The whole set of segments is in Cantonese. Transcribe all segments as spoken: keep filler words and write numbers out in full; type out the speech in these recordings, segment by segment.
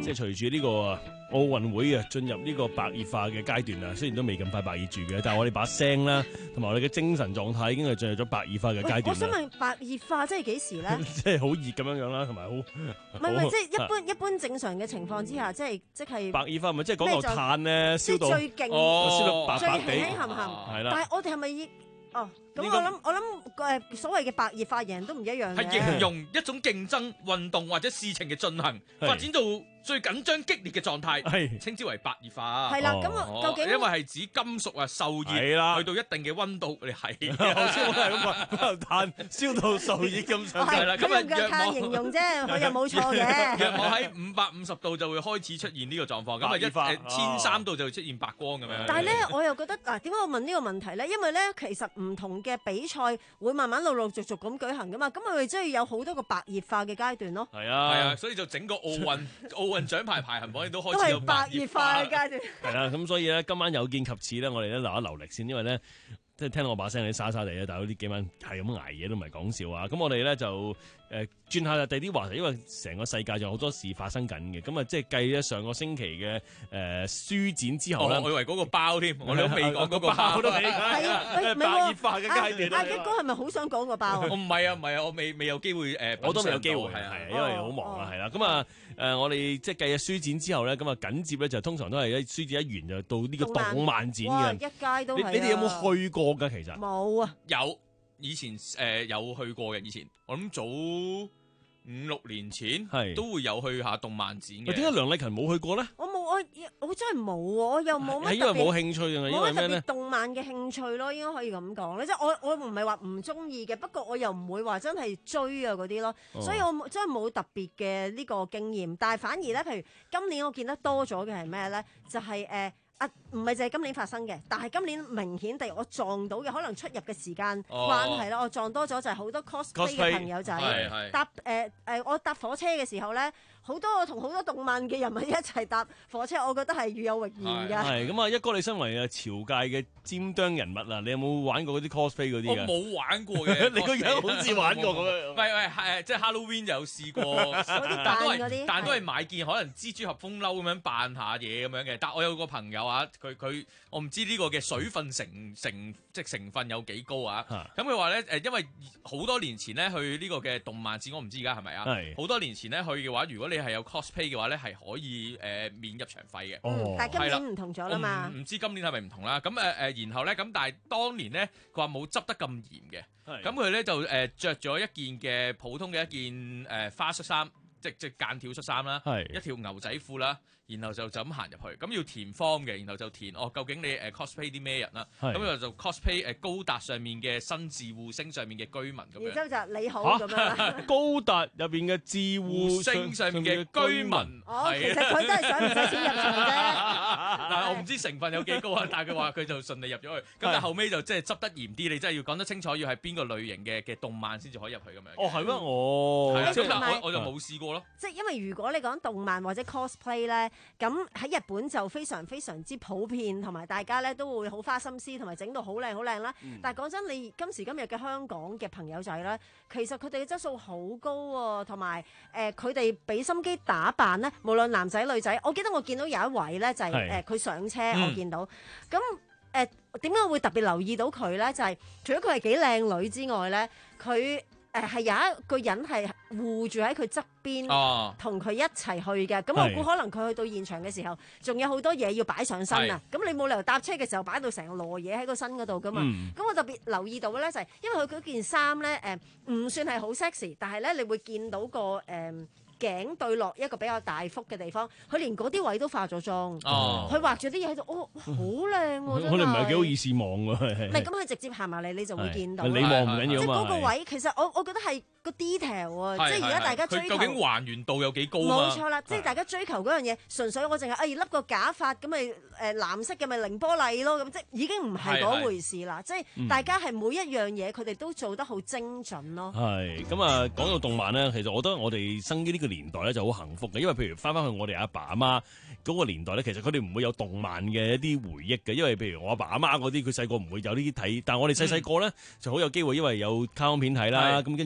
即係隨住呢個奧運會啊，進入呢個白熱化嘅階段啊，雖然都未咁快白熱住嘅，但係我哋把聲啦，同埋我哋嘅精神狀態已經係進入咗白熱化嘅階段啦。 我想問白熱化即係幾時咧？ 即係好熱咁樣樣啦，同埋好唔係唔係，即係一般一般正常嘅情況之下，即係即係白熱化，咪即係嗰嚿炭咧燒到最勁， 燒到白最白地， 輕輕冚冚。 係啦。 但係我哋係咪要哦？咁我諗我諗誒所謂嘅白熱化人都唔一樣嘅。 係形容一種競爭運動或者事情嘅進行，發展到最緊張激烈嘅狀態， 係稱之為白熱化。 係啦，咁我究竟因為係指金屬啊受熱， 係啦， 去到一定嘅溫度，你係頭先我係咁話，嗰嚿炭燒到受熱咁上下。 係啦，咁啊用炭形容啫，佢又冇錯嘅。 約莫喺五百五十度就會開始出現呢個狀況，咁啊一誒千三度就會出現白光咁樣。 但係咧，我又覺得嗱，點解我問呢個問題咧？因為咧，其實唔同嘅比賽會慢慢陸陸續續咁舉行噶嘛，咁我哋真係有好多個白熱化嘅階段咯。 係啊， 係啊，所以就整個奧運奧運獎牌排行榜亦都開都始有係白熱化嘅階段。 係啦，咁所以咧，今晚有見及此咧，我哋咧留一留力先，因為咧。即係聽到我把聲你沙沙地咧，但係呢幾晚係咁捱夜都唔係講笑啊！咁我哋咧就誒轉下第啲話題，因為成個世界仲有好多事發生緊嘅。咁啊，即係計咧上個星期嘅誒書展之後咧， 我以為嗰個包添，我哋都未講嗰個包都未係啊， 白熱化嘅階段。 阿基哥係咪好想講個包啊？ 我唔係啊，唔係啊，我未未有機會誒， 我都未有機會係啊， 因為好忙啊，係啦。咁啊誒，我哋即係計下書展之後咧，咁啊緊接咧就通常都係一書展一完就到呢個動漫展嘅。 一街都係。 你哋有冇去過㗎？其實冇啊， 有以前誒、呃、有去過嘅，以前我諗早五六年前係都會有去下動漫展嘅。 點解梁麗琴冇去過咧？ 我冇，我我真係冇喎，我又冇乜。 係因為冇興趣定係因為咩咧？ 冇乜特別動漫嘅興趣咯，應該可以咁講咧。即係我我唔係話唔中意嘅，不過我又唔會話真係追啊嗰啲咯。 哦、 所以我真係冇特別嘅呢個經驗。但係反而咧，譬如今年我見得多咗嘅係咩咧？就係、是、誒。呃啊，唔係就係今年發生嘅，但係今年明顯地我撞到嘅，可能出入嘅時間關係啦，哦、我撞多咗就係好多 cosplay 嘅朋友仔搭誒誒、呃呃，我搭火車嘅時候咧，好多我同好多動漫嘅人物一齊搭火車，我覺得係與有榮焉㗎。係咁啊，一哥你身為啊潮界嘅尖端人物啊，你有冇玩過嗰啲 cosplay 嗰啲？ 我冇玩過嘅， 你個樣好似玩過咁樣。 唔係唔係係即係 Halloween 有試過，但都係但都係買件可能蜘蛛俠風褸咁樣扮下嘢咁樣嘅。但我有個朋友啊，佢佢我唔知呢個嘅水分成成即係成分有幾高啊。咁佢話咧誒，因為好多年前咧去呢個嘅動漫展，我唔知而家係咪啊？係好多年前咧去嘅話，如果你係有 cosplay 嘅話咧，係可以誒、呃、免入場費嘅。 嗯，但係今年唔同咗啦嘛。 唔知今年係咪唔同啦？咁誒誒，然後咧咁，但係當年咧佢話冇執得咁嚴嘅。咁佢咧就誒著咗一件嘅普通嘅一件誒、呃、花恤衫，即即間條恤衫啦，一條牛仔褲啦，然後就就咁行入去。咁要填 form 嘅，然後就填哦，究竟你誒 cosplay 啲咩人啦？咁就就 cosplay 誒高達上面嘅新自護星上面嘅居民咁樣。 然之後就你好咁樣。 高達入邊嘅自護星上面嘅居民。 哦，其實佢都係想唔使錢入場啫。 嗱，我唔知成分有幾高啊，但係佢話佢就順利入咗去。咁但係後尾就即係執得嚴啲，你真係要講得清楚，要係邊個類型嘅嘅動漫先至可以入去咁樣。 哦，係咩？哦， 係啊，咁但係我我就冇試過咯。 即係因為如果你講動漫或者 cosplay 咧，咁喺日本就非常非常之普遍，同埋大家咧都會好花心思，同埋整到好靚好靚啦。嗯、但係講真，你今時今日嘅香港嘅朋友仔咧，其實佢哋嘅質素好高喎，同埋誒佢哋俾心機打扮咧，無論男仔女仔。我記得我見到有一位咧，就係誒佢上車，嗯、我見到咁誒點解我會特別留意到佢咧？就係、是、除咗佢係幾靚女之外咧，佢。誒係有一個人係護住喺佢側邊，同佢、哦、一齊去嘅。咁我估可能佢去到現場嘅時候，仲有好多嘢要擺上身啊。咁是你冇理由搭車嘅時候擺到成籮嘢喺個身嗰度噶嘛。咁、嗯、我特別留意到嘅咧就係、是，因為佢嗰件衫咧誒唔算係好 sexy，但係咧你會見到個誒。呃頸對落一個比較大幅嘅地方，佢連嗰啲位都化咗妝，佢畫咗啲嘢喺度，哦，好靚喎！真係， 可能唔係幾好意思望喎。 唔係咁，佢直接行埋嚟，你就會見到。 你望唔緊要啊嘛。 即係嗰個位，其實我我覺得係個 detail 啊，即係而家大家追求。 佢究竟還原度有幾高啊？ 冇錯啦，即係大家追求嗰樣嘢，純粹我淨係誒笠個假髮咁咪誒藍色嘅咪凌波麗咯，咁即係已經唔係嗰回事啦。即係大家係每一樣嘢，佢哋都做得好精準咯。 係咁啊，講到動漫咧，其實我覺得我哋生於呢個年代咧就好幸福嘅，因為譬如翻翻去我哋阿爸阿媽嗰個年代咧，其實佢哋唔會有動漫嘅一啲回憶嘅，因為譬如我阿爸阿媽嗰啲，佢細個唔會有呢啲睇，但係我哋細細個咧就好有機會，因為有卡通片睇啦，咁跟住就有漫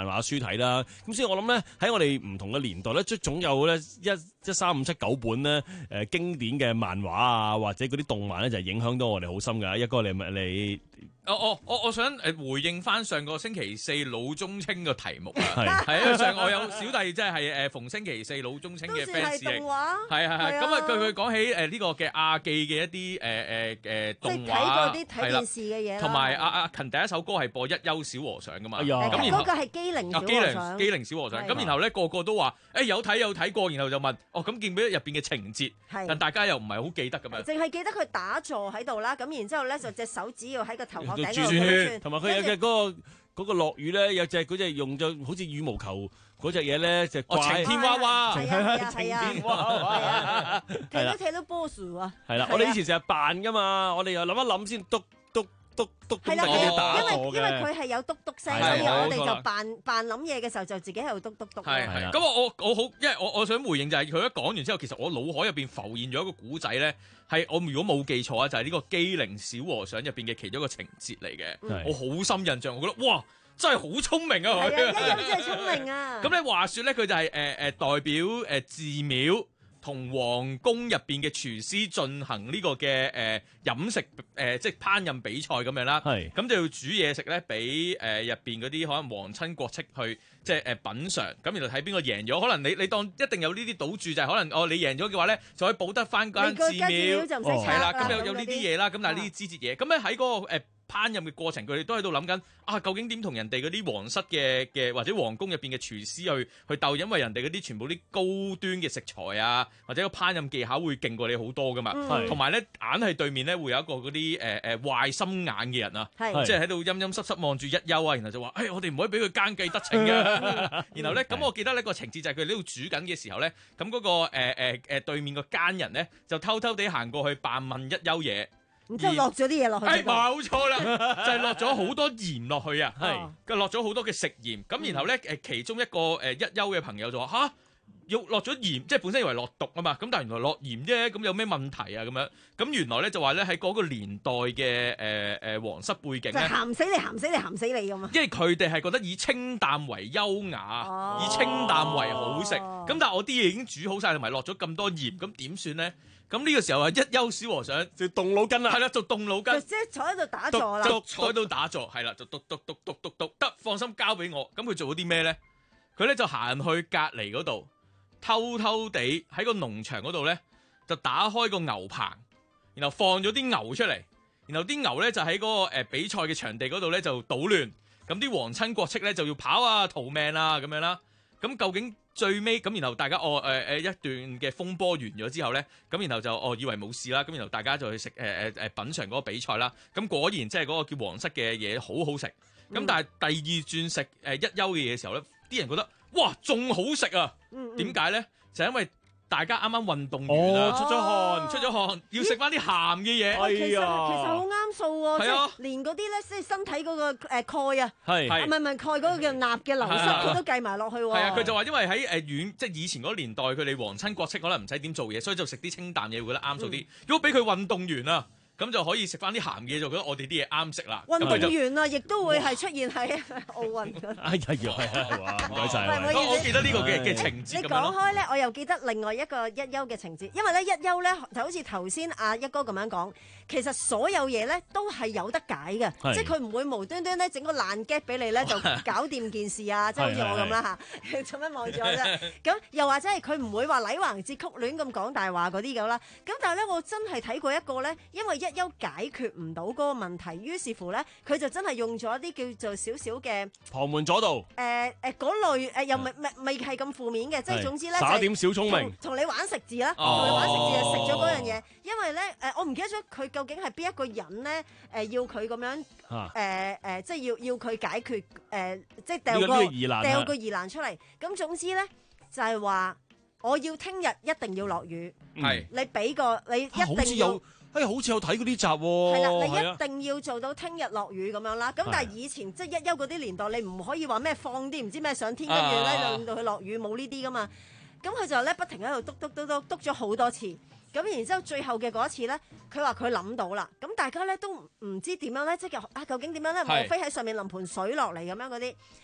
畫書睇啦。咁所以我諗咧喺我哋唔同嘅年代咧，即總有咧一一三五七九本咧誒、呃、經典嘅漫畫啊，或者嗰啲動漫咧就係影響到我哋好深㗎。一哥你咪你。 我我我我想誒回應翻上個星期四老中青嘅題目啊， 係係因為上我有小弟即係誒逢星期四老中青嘅 fans 係動畫， 係係係咁啊！佢佢講起誒呢個嘅亞記嘅一啲誒誒誒動畫， 即係睇過啲睇電視嘅嘢， 同埋阿阿勤第一首歌係播一休小和尚噶嘛， 咁然後嗰個係機靈小和尚， 機靈小和尚。咁然後咧個個都話誒有睇有睇過，然後就問哦咁記唔記得入邊嘅情節？但大家又唔係好記得咁樣， 淨係記得佢打坐喺度啦。咁然之後咧就隻手指要喺個頭殼頂度轉圈，同埋佢有嘅嗰個嗰個落雨咧，有隻嗰隻用咗好似羽毛球嗰隻嘢咧，就掛晴天娃娃， 晴天娃娃， 睇都睇到波樹啊！ 係啦，我哋以前成日扮噶嘛，我哋又諗一諗先，篤篤篤篤係啦， 打因為因為佢係有篤篤聲，所以我哋就扮扮諗嘢嘅時候就自己喺度篤篤篤。 係係。咁我我我好，因為我我想回應就係佢一講完之後，其實我腦海入邊浮現咗一個古仔咧。係我如果冇記錯啊，就係、是、呢個機靈小和尚入邊嘅其中一個情節嚟嘅，嗯、我好深印象，我覺得哇真係好聰明啊！ 係啊，一休真係聰明啊！ 咁咧話説咧，佢就係誒誒代表誒、呃、寺廟同皇宮入邊嘅廚師進行呢個嘅誒、呃、飲食誒、呃、即係烹飪比賽咁樣啦。係咁是就要煮嘢食咧，俾誒入邊嗰啲可能皇親國戚去。即係誒品嚐，咁然後睇邊個贏咗，可能你你當一定有呢啲賭注，就係、是、可能哦你贏咗嘅話咧，就可以補得翻間寺廟，係啦，咁有有呢啲嘢啦，咁但係呢啲枝節嘢，咁咧喺嗰個誒烹飪嘅過程，佢哋都喺度諗緊啊，究竟點同人哋嗰啲皇室嘅嘅或者皇宮入邊嘅廚師去去鬥，因為人哋嗰啲全部啲高端嘅食材啊，或者個烹飪技巧會勁過你好多噶嘛，同埋咧硬係對面咧會有一個嗰啲誒誒壞心眼嘅人啊，即係喺度陰陰濕濕望住一休啊，然後就話誒、哎、我哋唔可以俾佢奸計得逞嘅。然後咧，咁我記得呢個情節就係佢喺度煮緊嘅時候咧，咁嗰個誒誒誒對面個奸人咧就偷偷地行過去扮問一休嘢， 然之後落咗啲嘢落去。 誒冇錯啦，就係落咗好多鹽落去啊，係，跟落咗好多嘅食鹽。咁然後咧誒其中一個誒一休嘅朋友就話吓。要落咗鹽，即係本身以為落毒啊嘛，咁但係原來落鹽啫，咁有咩問題啊？咁樣咁原來咧就話咧喺嗰個年代嘅誒誒皇室背景咧， 鹹死你，鹹死你，鹹死你咁啊！ 因為佢哋係覺得以清淡為優雅，哦、以清淡為好食。咁、哦、但係我啲嘢已經煮好晒，同埋落咗咁多鹽，咁點算咧？咁呢個時候啊，一休小和尚就動腦筋啦，係啦，就動腦筋， 即係坐喺度打坐啦， 就坐喺度打坐，係啦，就篤篤篤篤篤篤，得放心交俾我。咁佢做咗啲咩咧？佢咧就行去隔離嗰度。偷偷地喺個農場嗰度咧，就打開個牛棚，然後放咗啲牛出嚟，然後啲牛咧就喺嗰、那個誒、呃、比賽嘅場地嗰度咧就搗亂，咁啲皇親國戚咧就要跑啊逃命啊咁樣啦。咁究竟最尾咁，然後大家哦誒誒、呃、一段嘅風波完咗之後咧，咁然後就哦以為冇事啦，咁然後大家就去食誒誒誒品嚐嗰個比賽啦。咁果然即係嗰個叫皇室嘅嘢好好食。咁、嗯、但係第二轉食誒、呃、一休嘅嘢嘅時候咧，啲人覺得哇仲好食啊！點解咧？就係、因為大家啱啱運動完啦、哦，出咗汗，出咗汗，要食翻啲鹹嘅嘢。 哎呀，其實好啱數喎，即係連嗰啲咧，即係身體嗰個誒鈣啊，係係唔係唔係鈣嗰個叫鈉嘅流失，佢都計埋落去喎。係啊， 佢就話因為喺誒遠，即係以前嗰年代，佢哋皇親國戚可能唔使點做嘢，所以就食啲清淡嘢會覺得啱數啲。嗯、如果俾佢運動完啊，咁就可以食翻啲鹹嘢，就覺得我哋啲嘢啱食啦。 運動員啊，亦都會係出現喺奧運嗰度。 哎呀，係啊，唔該晒。 我記得呢個嘅嘅情節。 你講開咧，我又記得另外一個一休嘅情節，因為咧一休咧就好似頭先阿一哥咁樣講，其實所有嘢咧都係有得解嘅，即係佢唔會無端端咧整個爛 gag 俾你咧就搞掂件事啊，即係好似我咁啦嚇，做咩望住我啫？咁又或者係佢唔會話禮橫節曲亂咁講大話嗰啲咁啦。咁但係咧，我真係睇過一個咧，因為一休解決唔到嗰個問題，於是乎咧，佢就真係用咗一啲叫做少少嘅旁門左道。 誒誒嗰類誒又未未未係咁負面嘅，即係總之咧耍點小聰明， 同你玩食字啦，同你玩食字就食咗嗰樣嘢。因為咧誒，我唔記得咗佢究竟係邊一個人咧誒要佢咁樣誒誒，即係要要佢解決誒，即係掉個掉個疑難出嚟。咁總之咧就係話，我要聽日一定要落雨，係你俾個你一定要。 哎，好似有睇過呢集喎。係啦，你一定要做到聽日落雨咁樣啦。咁但係以前即係一休嗰啲年代，你唔可以話咩放啲唔知咩上天，跟住咧就令到佢落雨，冇呢啲噶嘛。咁佢就咧不停喺度篤篤篤篤篤咗好多次。咁然之後最後嘅嗰一次咧，佢話佢諗到啦。咁大家咧都唔知點樣咧，即係啊究竟點樣咧？莫非喺上面淋盆水落嚟咁樣嗰啲？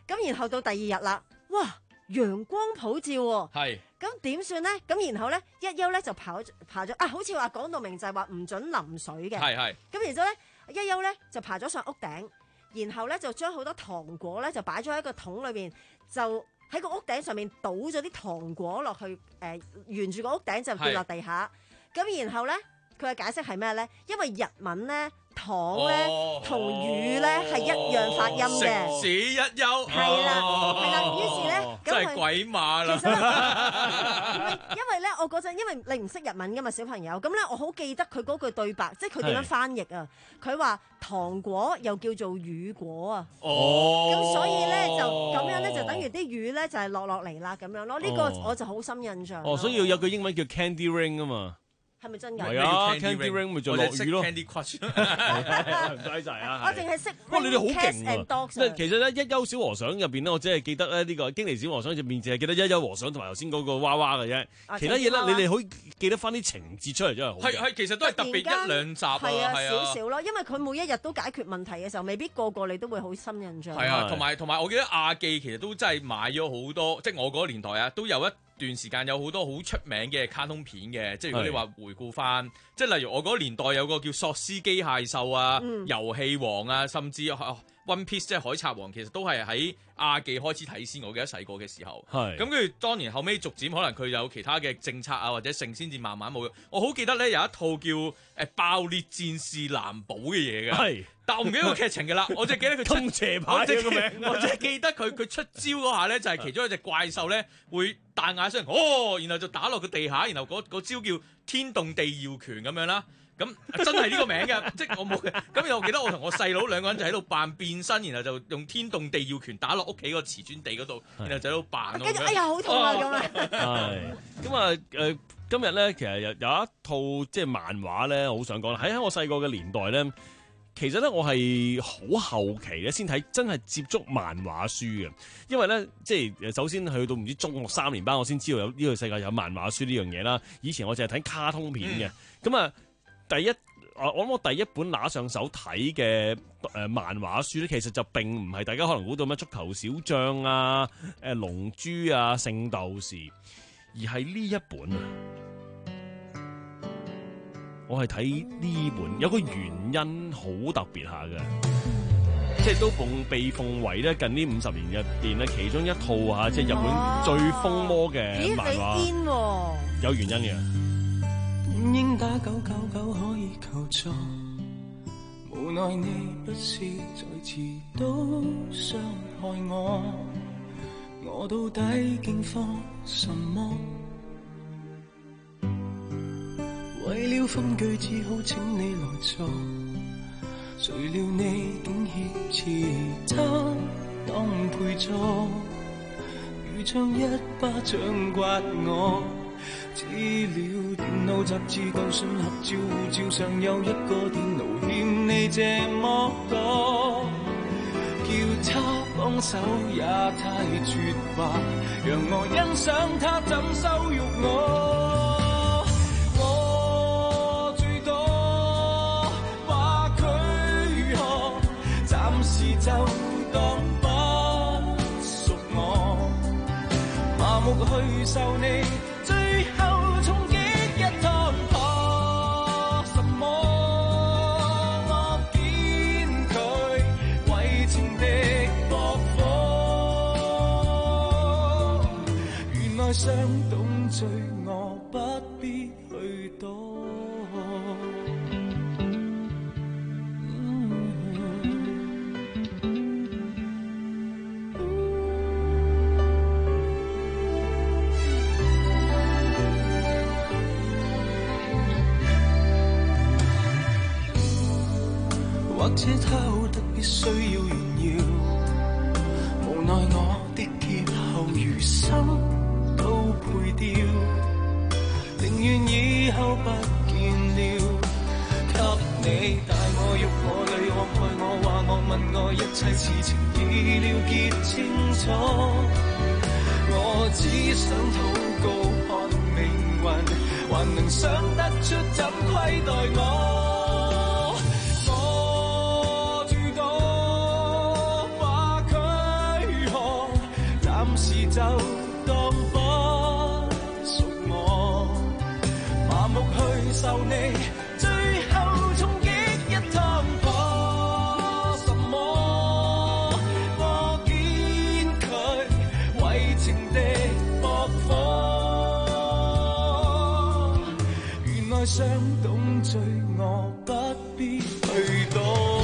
咁然後到第二日啦，哇，陽光普照喎。 係。 咁點算咧？咁然後咧，一休咧就跑爬咗啊！好似話講到明就係話唔準淋水嘅。 係係。 咁然之後咧，一休咧就爬咗上屋頂，然後咧就將好多糖果咧就擺咗喺個桶裏邊，就喺個屋頂上面倒咗啲糖果落去，誒、呃、沿住個屋頂就跌落地下。咁然後咧，佢嘅解釋係咩咧？因為日文咧。糖咧同魚咧係一樣發音嘅， 食屎一休係啦，係啦。於是咧， 真係鬼馬啦。 其實因為咧，我嗰陣因為你唔識日文噶嘛，小朋友咁咧，我好記得佢嗰句對白，即係佢點樣翻譯啊？佢話糖果又叫做魚果啊。 哦， 咁所以咧就咁樣咧，就等於啲魚咧就係落落嚟啦咁樣咯。呢個我就好深印象。 哦，所以要有句英文叫 Candy Ring 啊嘛。 係咪真㗎？ 係啊 ，Candy Ring 咪就落雨咯。 Candy Crush 唔該曬啊！ 我淨係識。 哇，你哋好勁啊！ 即係其實咧，一休小和尚入邊咧，我只係記得咧呢個經理小和尚入邊，淨係記得一休和尚同埋頭先嗰個娃娃嘅啫。其他嘢咧，你哋可以記得翻啲情節出嚟，真係好。 係係，其實都係特別一兩集啊， 係啊，少少咯。因為佢每一日都解決問題嘅時候，未必個個你都會好深印象。 係啊，同埋同埋，我記得亞記其實都真係買咗好多，即係我嗰個年代啊，都有一段時間有好多好出名嘅卡通片嘅，即係如果你話回顧翻，即係例如我嗰個年代有個叫索斯機械獸啊、 嗯、 遊戲王啊，甚至 One Piece 即係海賊王，其實都係喺亞記開始睇先。我記得細個嘅時候，咁跟住當然後尾逐漸可能佢有其他嘅政策啊或者性先至慢慢冇。我好記得咧有一套叫誒爆裂戰士藍寶嘅嘢嘅。但我唔記得個劇情嘅啦，我就記得佢通邪牌嘅名， 我就係記得佢佢出招嗰下咧，就係其中一隻怪獸咧會彈眼聲，哦，然後就打落個地下，然後嗰嗰招叫天動地搖拳咁樣啦。咁真係呢個名嘅，即係我冇嘅。咁又記得我同我細佬兩個人就喺度扮變身，然後就用天動地搖拳打落屋企個瓷磚地嗰度，然後就喺度扮。 跟住哎呀好痛啊咁啊！ 係咁啊誒，今日咧其實有有一套即係漫畫咧，我好想講啦。喺喺我細個嘅年代咧。其實咧，我係好後期咧先睇，真係接觸漫畫書嘅。因為咧，即係首先去到唔知中學三年班，我先知道有呢個世界有漫畫書呢樣嘢啦。以前我淨係睇卡通片嘅。咁啊、嗯，第一，我諗我第一本拿上手睇嘅誒漫畫書咧，其實就並唔係大家可能估到咩足球小將啊、誒龍珠啊、聖鬥士，而係呢一本啊。我係睇呢本，有個原因好特別下嘅，即係都奉被奉為咧近呢五十年入邊咧其中一套嚇，即係日本最風魔嘅漫畫， 啊、 有原因嘅。 本應打九九九可以求助，無奈你不是再次都傷害我，我到底竟慌什麼？為了分句只好請你來做，誰料你竟挾持他當陪坐，如像一巴掌摑我。資料電腦雜誌舊信合照護照上有一個電腦欠你這麼多，叫他幫手也太絕吧，讓我欣賞他怎羞辱我。就當不屬我，麻木去受你，最後衝擊一趟破什麼？我見佢為情敵駁火，原來傷懂罪我不必去躲。或者他好得必須要炫耀，無奈我的劫後餘生都配掉，寧願以後不見了。給你帶我欲我淚我害我話我問我一切事情已了結清楚，我只想禱告看命運還能想得出怎虧待我。 受你，最後衝擊一趟破什麼？我見佢為情敵駁火，原來想懂罪惡不必去躲。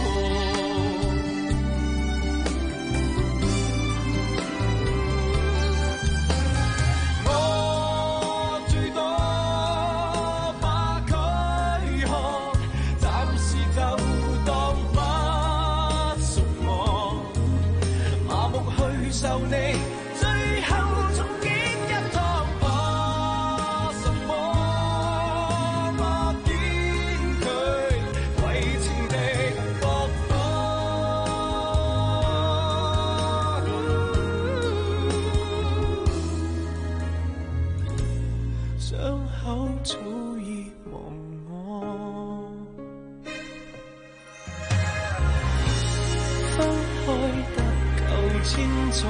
受你，最後衝擊一趟破什麼？我見佢為情敵駁火，傷口早已忘我，分開得清楚。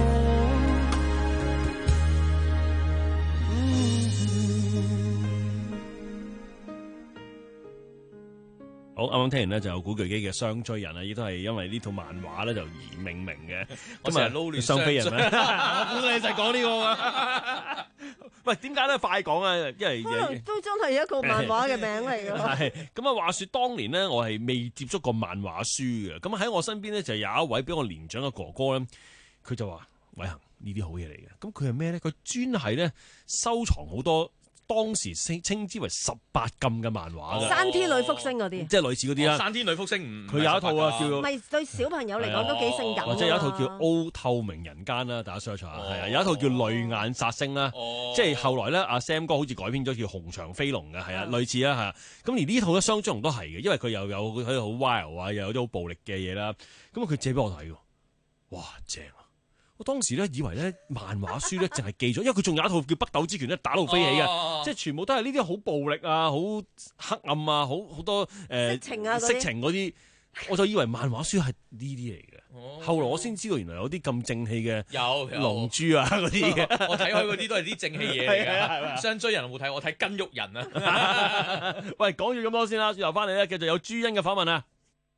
好，啱啱聽完咧就有古巨基嘅《雙追人》啊，亦都係因為呢套漫畫咧就而命名嘅。 我成日撈亂雙飛人咩？我估你就係講呢個啊！喂，點解咧快講啊？因為可能都真係一個漫畫嘅名嚟㗎。 係咁啊！話說當年咧，我係未接觸過漫畫書嘅。咁喺我身邊咧就有一位比我年長嘅哥哥咧，佢就話：偉恒，呢啲好嘢嚟嘅。咁佢係咩咧？佢專係咧收藏好多當時稱稱之為十八禁嘅漫畫嘅。 山天女福星嗰啲， 即係類似嗰啲啦。 山天女福星唔， 佢有一套啊，叫唔係對小朋友嚟講都幾性感。 或者有一套叫《O 透明人間》啦，大家 search 下。係啊，有一套叫《淚眼殺星》啦。 哦， 即係後來咧，阿 Sam 哥好似改編咗叫《紅牆飛龍》嘅，係啊，類似啦嚇。咁而呢套咧，雙追龍都係嘅，因為佢又有佢好 wild 啊，又有啲好暴力嘅嘢啦。咁佢借俾我睇喎，哇正啊！我當時咧以為咧漫畫書咧淨係記咗，因為佢仲有一套叫《北斗之拳》咧，打到飛起嘅，哦、即係全部都係呢啲好暴力啊、好黑暗啊、好好多誒、呃、 色情啊、 色情嗰啲，我就以為漫畫書係呢啲嚟嘅。哦、後來我先知道原來有啲咁正氣嘅有龍珠啊嗰啲嘅， 我睇開嗰啲都係啲正氣嘢嚟㗎。雙追人有冇睇？我睇筋肉人啊！ 喂，講完咁多先啦，轉頭翻嚟咧，繼續有朱茵嘅訪問啊！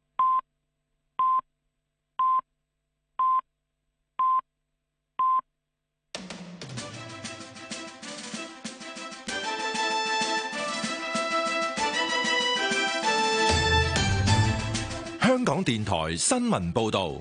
香港電台新聞報道，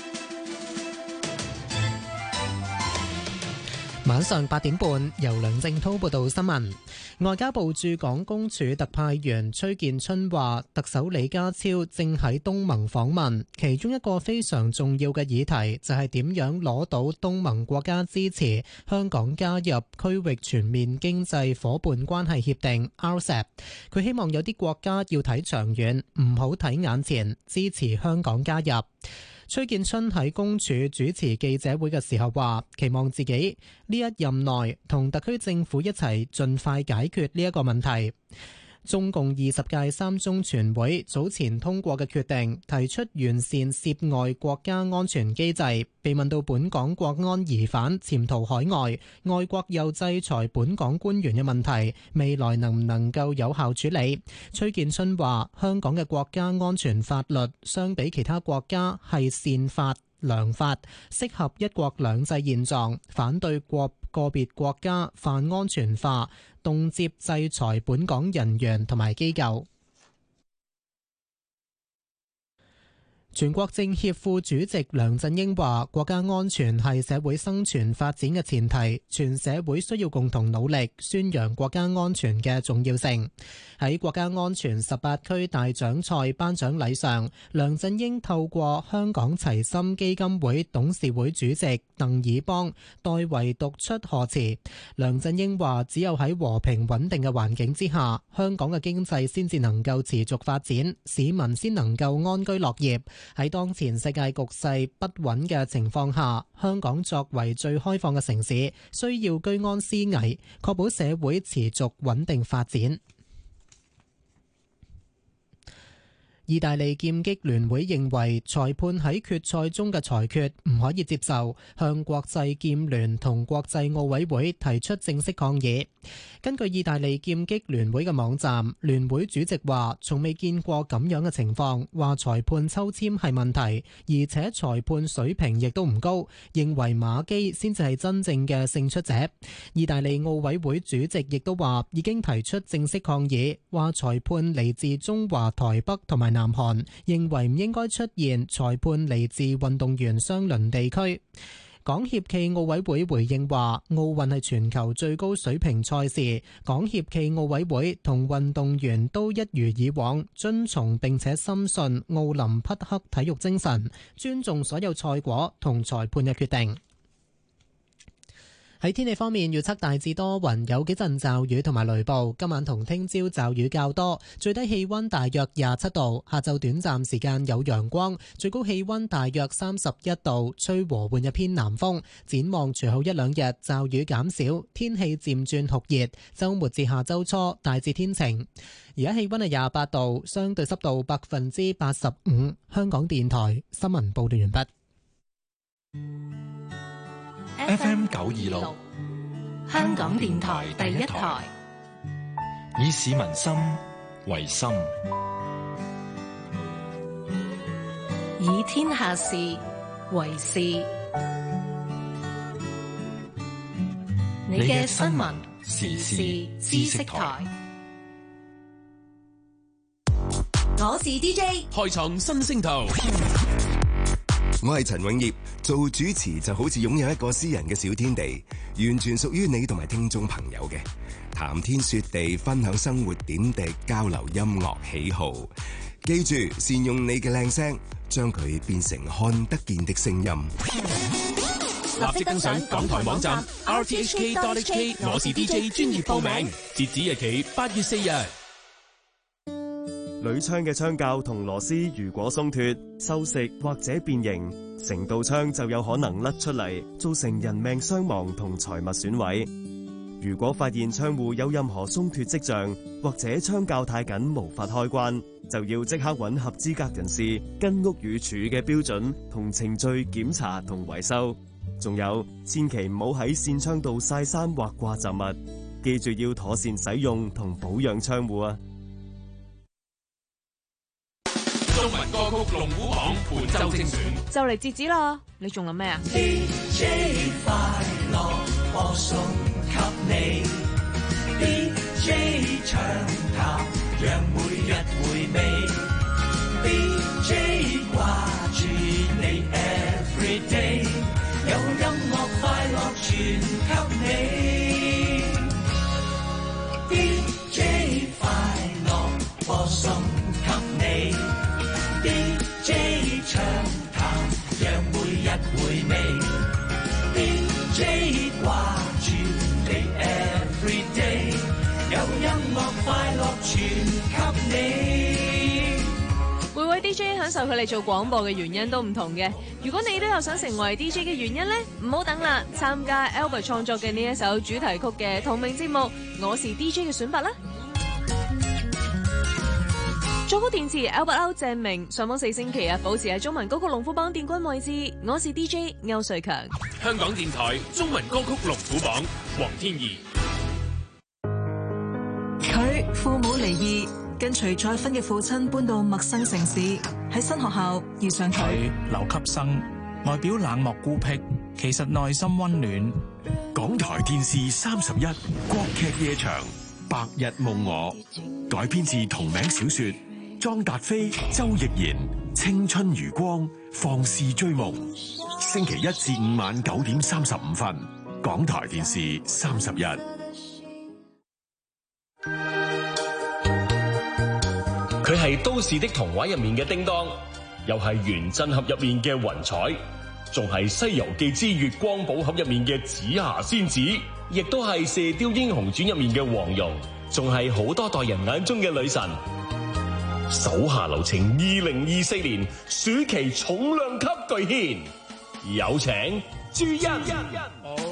晚上八點半，由梁正滔報道新聞。外交部駐港公署特派員崔建春話，特首李家超正喺東盟訪問，其中一個非常重要嘅議題就係點樣攞到東盟國家支持，香港加入區域全面經濟夥伴關係協定 R C E P。 佢希望有啲國家要睇長遠，唔好睇眼前，支持香港加入。崔建春喺公署主持記者會嘅時候話，期望自己呢一任內同特區政府一齊盡快解決呢一個問題。中共二十屆三中全會早前通過嘅決定，提出完善涉外國家安全機制。被問到本港國安疑犯潛逃海外，外國又制裁本港官員嘅問題，未來能唔能夠有效處理？崔建春話：香港嘅國家安全法律相比其他國家係善法良法，適合一國兩制現狀，反對國個別國家犯安全化，動輒制裁本港人員同埋機構。全國政協副主席梁振英話：國家安全係社會生存發展嘅前提，全社會需要共同努力，宣揚國家安全嘅重要性。喺國家安全十八區大獎賽頒獎禮上，梁振英透過香港齊心基金會董事會主席鄧以邦代為讀出賀詞。梁振英話：只有喺和平穩定嘅環境之下，香港嘅經濟先至能夠持續發展，市民先能夠安居樂業。喺當前世界局勢不穩嘅情況下，香港作為最開放嘅城市，需要居安思危，確保社會持續穩定發展。意大利劍擊聯會認為裁判喺決賽中嘅裁決唔可以接受，向國際劍聯同國際奧委會提出正式抗議。 根據意大利劍擊聯會嘅網站，聯會主席話從未見過咁樣嘅情況，話裁判抽籤係問題，而且裁判水平亦都唔高，認為馬基先至係真正嘅勝出者。意大利奧委會主席亦都話已經提出正式抗議，話裁判嚟自中華台北同埋南韓，認為唔應該出現裁判嚟自運動員相鄰地區。港協暨奧委會回應話，奧運係全球最高水平賽事，港協暨奧委會同運動員都一如以往遵從並且深信奧林匹克體育精神，尊重所有賽果同裁判嘅決定。喺天氣方面，預測大致多雲，有幾陣驟雨同埋雷暴。今晚同聽朝驟雨較多，最低氣溫大約廿七度。下晝短暫時間有陽光，最高氣溫大約三十一度，吹和緩一偏南風。展望隨後一兩日驟雨減少，天氣漸轉酷熱。週末至下週初大致天晴。而家氣溫係廿八度，相對濕度百分之八十五。香港電台新聞報道完畢。 F M 九二六， 香港電台第一台， 以市民心為心， 以天下事為事。你嘅新聞時事知識台，我是 D J， 開創新星途。 我係陳永業，做主持就好似擁有一個私人嘅小天地，完全屬於你同埋聽眾朋友嘅，談天說地，分享生活點滴，交流音樂喜好。記住，善用你嘅靚聲，將佢變成看得見的聲音。 立即登上港台網站 r t h k dot h k， 我是 D J 專業報名，截止日期八月四日。 鋁窗嘅窗鉸同螺絲如果鬆脫、銹蝕或者變形，成道窗就有可能甩出嚟，造成人命傷亡同財物損毀。如果發現窗戶有任何鬆脫跡象，或者窗鉸太緊無法開關，就要即刻揾合資格人士跟屋宇署嘅標準同程序檢查同維修。仲有，千祈唔好喺扇窗度曬衫或掛雜物，記住要妥善使用同保養窗戶啊！ 中文歌曲龍虎榜本周精選就嚟截止啦，你仲諗咩啊 ？D J 快樂播送給你 ，D J 暢談讓每日回味 ，D J 掛住你 every day， 有音樂快樂傳給你 ，D J 快樂播送給你。D J 暢談，讓每日回味。D J 掛住你 every day， 有音樂快樂傳給你。 每位 D J 享受佢哋做廣播嘅原因都唔同嘅。如果你都有想成為 D J 嘅原因呢，唔好等啦，參加 Albert 創作嘅呢一首主題曲嘅同名節目《我是 D J》嘅選拔啦。作曲填詞 Albert 歐鄭明，上網四星期啊，保持喺中文歌曲龍虎榜殿軍位置。我是 D J 歐瑞強， 香港電台中文歌曲龍虎榜黃天怡。 佢父母離異，跟隨再婚嘅父親搬到陌生城市，喺新學校遇上佢。 留級生，外表冷漠孤僻，其實內心溫暖。 港台電視三十一國劇夜場《白日夢我》，改編自同名小說。莊達菲、周奕賢，青春如光，放肆追夢。星期一至五晚九點三十五分，港台電視三十一。 佢係都市的童話入面嘅叮當，又係原振俠入面嘅雲彩，仲係西遊記之月光寶盒入面嘅紫霞仙子，亦都係射雕英雄傳入面嘅黃蓉，仲係好多代人眼中嘅女神。手下留情二零二四年暑期重量級巨獻，有請朱茵。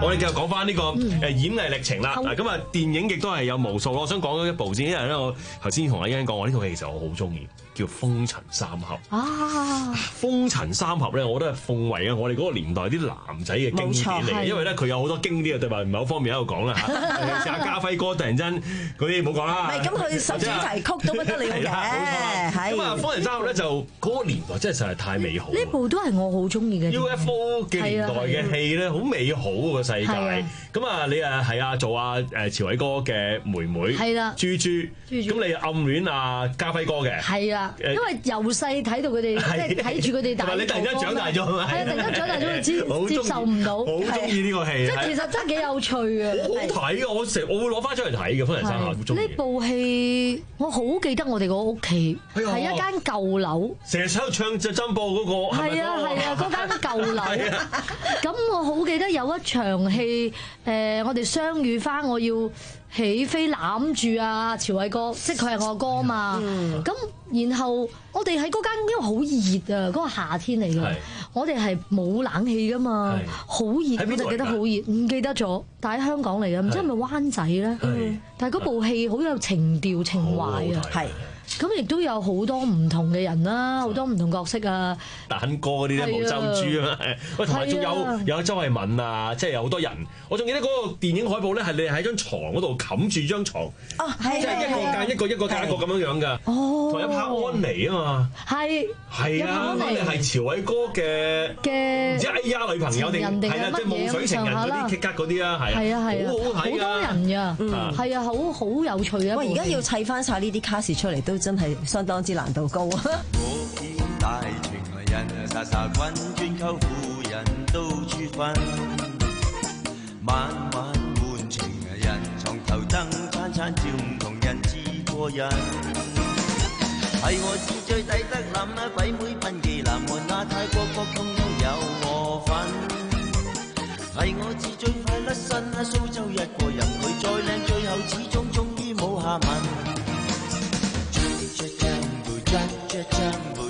我哋繼續講翻呢個誒演藝歷程啦。嗱，咁啊電影亦都係有無數，我想講一部先，因為咧我頭先同阿欣講，我呢套戲其實我好中意，叫《風塵三俠》啊。《風塵三俠》咧，我覺得係奉為啊我哋嗰個年代啲男仔嘅經典嚟嘅，因為咧佢有好多經典嘅對白，唔係好方便喺度講啦嚇。尤其是阿家輝哥突然間嗰啲唔好講啦。 唔係，咁佢首主題曲都不得了嘅。係。咁啊，《風塵三俠》咧就嗰個年代真係實在太美好。 呢部都係我好中意嘅。U F O 嘅年代嘅戲咧，好美好個世界。咁啊，你啊係啊做啊誒朝偉哥嘅妹妹，係啦，豬豬，咁你暗戀啊家輝哥嘅， 係啦，因為由細睇到佢哋，即係睇住佢哋大。 你突然間長大咗係咪？ 係啊，突然間長大咗，接接受唔到。 好中意呢個戲， 即係其實真係幾有趣啊！ 好睇啊！我成我會攞翻出嚟睇嘅《風塵三俠》，好中意。 呢部戲我好記得，我哋個屋企係一間舊樓， 成日喺度唱隻珍寶嗰個， 係啊係啊，嗰間舊樓。咁我好記得有一場戲，誒，我哋相遇翻，我要起飛攬住啊朝偉哥，即係佢係我哥嘛。咁然後我哋喺嗰間，因為好熱啊，嗰個夏天嚟嘅，我哋係冇冷氣噶嘛，好熱，我就記得好熱，唔記得咗，但喺香港嚟嘅，唔知係咪灣仔咧？但係嗰部戲好有情調情懷啊，係。咁亦都有好多唔同嘅人啦，好多唔同角色啊， 蛋哥嗰啲咧，毛周珠啊，喂，同埋仲有有周慧敏啊，即係有好多人。我仲記得嗰個電影海報咧，係你喺張床嗰度冚住張床，哦，即係一個間一個一個間一個咁樣樣㗎。哦，同有拍安妮啊嘛，係係啊，安妮係朝偉哥嘅嘅唔知哎呀女朋友定係啦，即係霧水情人嗰啲 K 格嗰啲啊，係啊係啊係啊，好好睇㗎，好多人㗎，係啊，好好有趣啊！ 喂，而家要砌翻晒呢啲卡士出嚟都真係相當之難度高啊！ 我見大情人沙沙滾轉溝婦人到處瞓，晚晚換情人床頭燈餐餐照唔同人至過癮。係我自最抵得諗啊，鬼妹笨技男和那泰國國通通有我份。係我自最快甩身啊，蘇州一個人佢再靚，最後始終終於冇下文。Jumbo,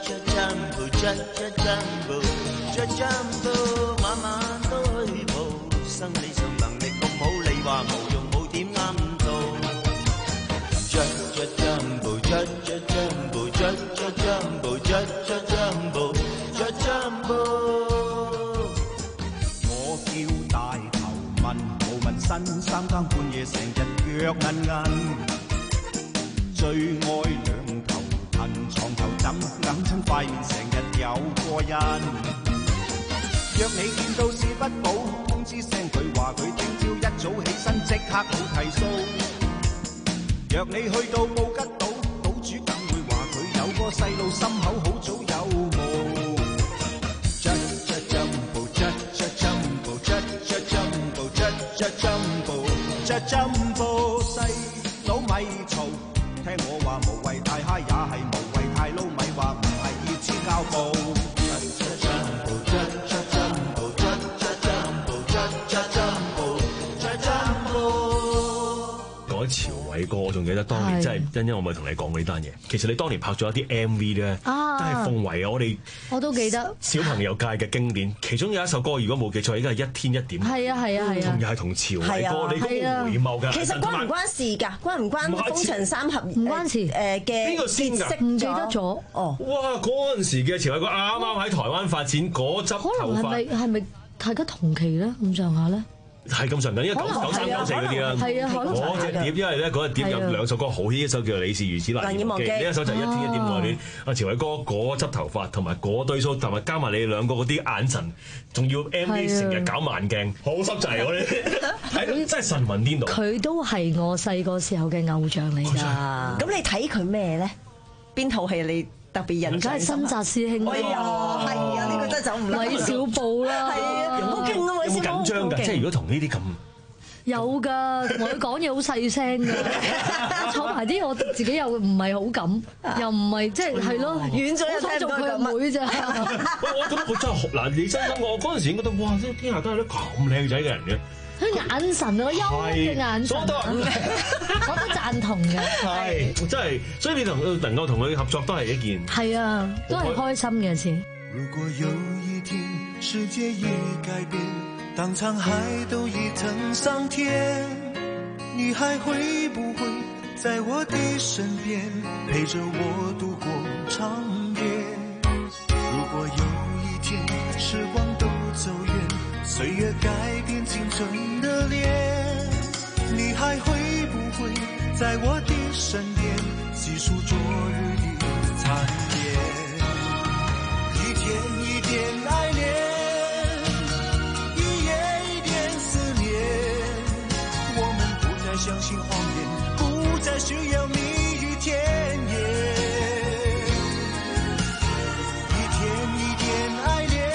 jumbo, jumbo, jumbo， 晚晚都去蒲，生理上能力咁好，你話無用冇點啱做。Jumbo, jumbo, jumbo, jumbo, jumbo， 我叫大頭問，無紋身，三更半夜成日腳韌韌，最愛兩頭。床頭枕硬親塊面，成日有過癮。若你見到屎不保，通知聲佢話佢聽朝一早起身即刻好剃鬚。若你去到布吉島，島主更會話佢有個細路心口好早有毛。Just jumbo, just jumbo, just jumbo, just jumbo, just jumbo， 細佬咪嘈。聽我話無謂大蝦也係無謂太撈米，話唔係要黐膠布。 講起朝偉哥，我仲記得當年真係欣欣，我咪同你講過呢單嘢。其實你當年拍咗一啲 M V 咧，都係奉為我哋我都記得小朋友界嘅經典。其中有一首歌，如果冇記錯，應該係一天一點。 係啊係啊係啊， 同又係同朝偉哥，你嗰個回眸㗎。 其實關唔關事㗎？關唔關風塵三俠唔關事？ 誒嘅邊個先㗎？ 唔記得咗。哦， 哇！嗰陣時嘅朝偉哥啱啱喺台灣發展，嗰執頭髮可能係咪係咪大家同期咧？咁上下咧？ 係咁上緊，因為九九三九四嗰啲啦。係啊，嗰隻碟，因為咧嗰隻碟有兩首歌好 hit，一首叫做《你是如此難以忘記》，呢一首就係一天一點愛戀。阿朝偉哥嗰執頭髮同埋嗰堆鬚，同埋加埋你哋兩個嗰啲眼神，仲要 M V 成日搞慢鏡，好濕滯我哋睇到真係神魂顛倒。 佢都係我細個時候嘅偶像嚟㗎。 咁你睇佢咩咧？邊套戲你特別印象？ 梗係新紮師兄啦。 哎呀，係啊，呢個真係走唔甩。 韋小寶啦， 係啊，好勁啊！ 有冇緊張㗎？即係如果同呢啲咁。 有㗎，同佢講嘢好細聲㗎，坐埋啲我自己又唔係好敢，又唔係即係係咯， 遠咗又聽到佢阿妹咋。 喂，我覺得我真係嗱，你真心我嗰陣時應該都哇，天下都有啲咁靚仔嘅人嘅。 佢眼神啊，幽默嘅眼神，我都贊同嘅。 係真係，所以你同能夠同佢合作都係一件係啊，都係開心嘅事。 如果有一天世界也改變當滄海都已騰上天，你還會不會在我的身邊，陪着我度過長夜？如果有一天時光都走遠，歲月改變青春的臉，你還會不會在我的身邊，細數昨日的殘煙？一天一點愛戀，一夜一點思念，我們不再相信謊言，不再需要蜜語甜言。一天一點愛戀，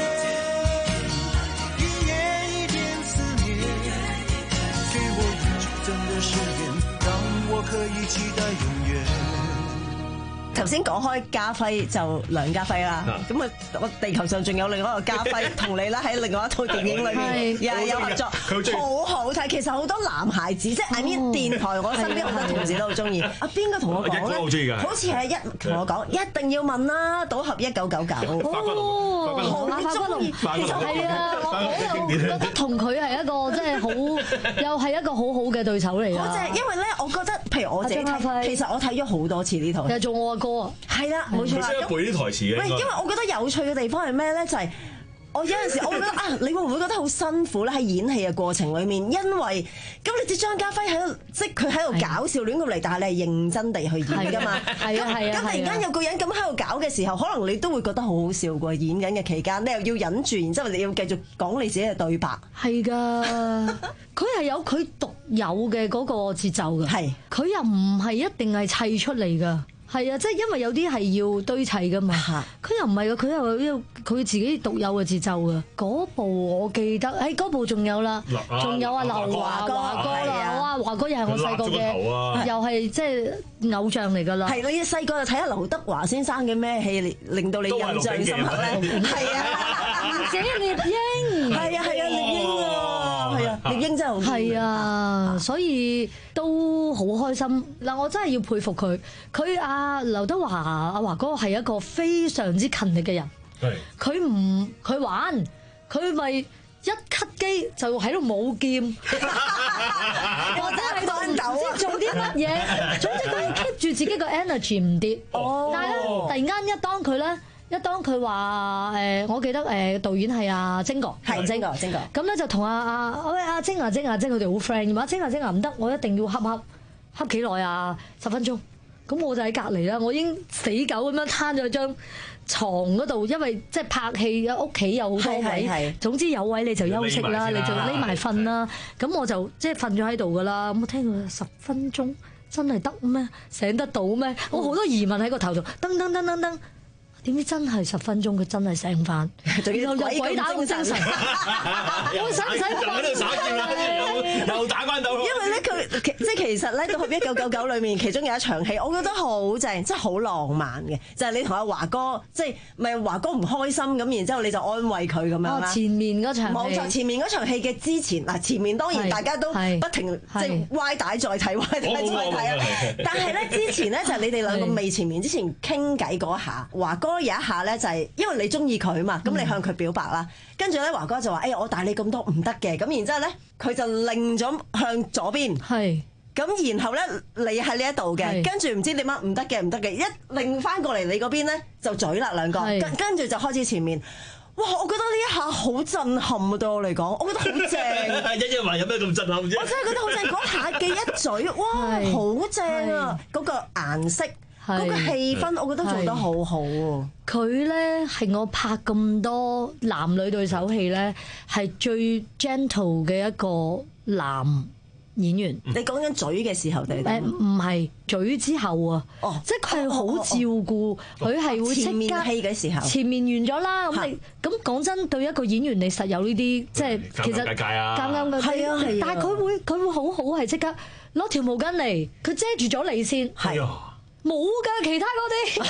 一夜一點思念，給我一句真的誓言，讓我可以期待永遠。 頭先講開家輝就梁家輝啦，咁啊，我地球上仲有另外一個家輝同你啦，喺另外一套電影裏面又係有合作，好好睇。其實好多男孩子，即係 I mean 電台，我身邊好多同事都好中意。啊，邊個同我講咧？好似係一同我講，一定要問啦，賭俠一九九九。哦，好中意，其實係啊，我又覺得同佢係一個即係好，又係一個好好嘅對手嚟㗎。我即係因為咧，我覺得譬如我自己睇，其實我睇咗好多次呢套，又做我嘅歌。係啦，冇錯啦。 識得背啲台詞嘅。喂， 因為我覺得有趣嘅地方係咩咧？就係、是、我有陣時我會覺得啊，你會唔會覺得好辛苦咧？喺演戲嘅過程裏面，因為咁你知張家輝喺度，即係佢喺度搞笑亂咁嚟，但係你係認真地去演㗎嘛。係啊係啊。咁突然間有個人咁喺度搞嘅時候，可能你都會覺得好好笑喎。演緊嘅期間，你又要忍住，然之後你要繼續講你自己嘅對白。係㗎，佢係有佢獨有嘅嗰個節奏㗎。係，佢又唔係一定係砌出嚟㗎。係啊，即係因為有啲係要堆砌噶嘛，佢又唔係噶，佢又有佢自己獨有嘅節奏噶。嗰部我記得，誒嗰部仲有啦，仲有啊劉華哥啦，哇華哥又係我細個嘅，又係即係偶像嚟噶啦。係你細個就睇下劉德華先生嘅咩戲，令令到你印象深刻咧？係啊，寫聶英，係啊係啊聶英啊，係啊聶英真係好係啊，所以都好開心。嗱，我真係要佩服佢，佢啊。阿劉德華阿華哥係一個非常之勤力嘅人，佢唔佢玩，佢咪一cut機就喺度舞劍，或者喺度唔知做啲乜嘢，總之佢要 keep 住自己個 energy 唔跌。哦、但係咧，突然間一當佢咧，一當佢話誒，我記得誒導演係阿晶哥，係晶哥，晶哥。咁咧就同阿阿喂阿晶啊晶啊晶佢哋好 friend 嘅嘛，晶啊晶啊唔得，我一定要恰恰恰幾耐啊，十分鐘。咁我就喺隔離啦，我已經死狗咁樣攤咗張床嗰度，因為即係拍戲，屋企有好多位，總之有位你就休息啦，你就匿埋瞓啦。咁我就即係瞓咗喺度噶啦。咁我聽到十分鐘真係得咩？醒得到咩？我好多疑問喺個頭度，噔噔噔噔噔。點知真係十分鐘，佢真係醒翻，仲要又鬼打咁精神，我使唔使喺度耍劍啦？又打關鬥。因為咧，佢即係其實咧，《賭俠一九九九》裏面其中有一場戲，我覺得好正，真係好浪漫嘅，就係、是、你同阿華哥，即係咪華哥唔開心咁，然之後你就安慰佢咁樣啦。前面嗰場冇錯，前面嗰場戲嘅之前嗱，前面當然大家都不停即係歪帶再睇，歪帶再睇啊。但係咧之前咧就係你哋兩個未前面之前傾偈嗰下，華哥。有一下咧就係因為你中意佢嘛，咁你向佢表白啦，跟住咧華哥就話：哎呀，我大你咁多唔得嘅。咁然之後咧，佢就擰咗向左邊，係咁，然後咧你喺呢一度嘅，跟住唔知點解唔得嘅唔得嘅，一擰翻過嚟你嗰邊咧就嘴啦兩個，跟跟住就開始前面。哇！我覺得呢一下好震撼啊，對我嚟講，我覺得好正。一一話有咩咁震撼啫？我真係覺得好正，嗰下嘅一嘴，哇，好正啊！嗰個顏色。嗰個氣氛，我覺得做得好好喎。佢咧係我拍咁多男女對手戲咧，係最 gentle 嘅一個男演員。你講緊嘴嘅時候定係？誒唔係嘴之後啊，哦、即係佢係好照顧，佢係、哦、會即刻前面戲嘅時候，前面完咗啦。咁你咁講真，對一個演員你實有呢啲，即係其實尷尬嘅，係啊係啊。但係佢會佢會好好係即刻攞條毛巾嚟，佢遮住咗你先。係。冇㗎，其他嗰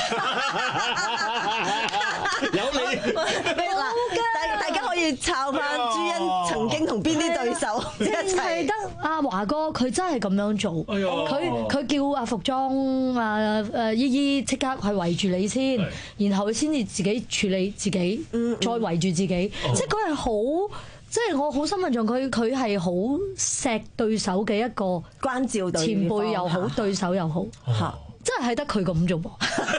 啲有你冇㗎，大大家可以抄翻朱茵曾經同邊啲對手一淨係得阿華哥，佢真係咁樣做。佢佢叫阿服裝啊誒姨姨即刻係圍住你先，然後佢先至自己處理自己，再圍住自己。即係佢係好，即係我好深印象佢佢係好錫對手嘅一個關照對前輩又好，對手又好嚇。真係係得佢咁做噃。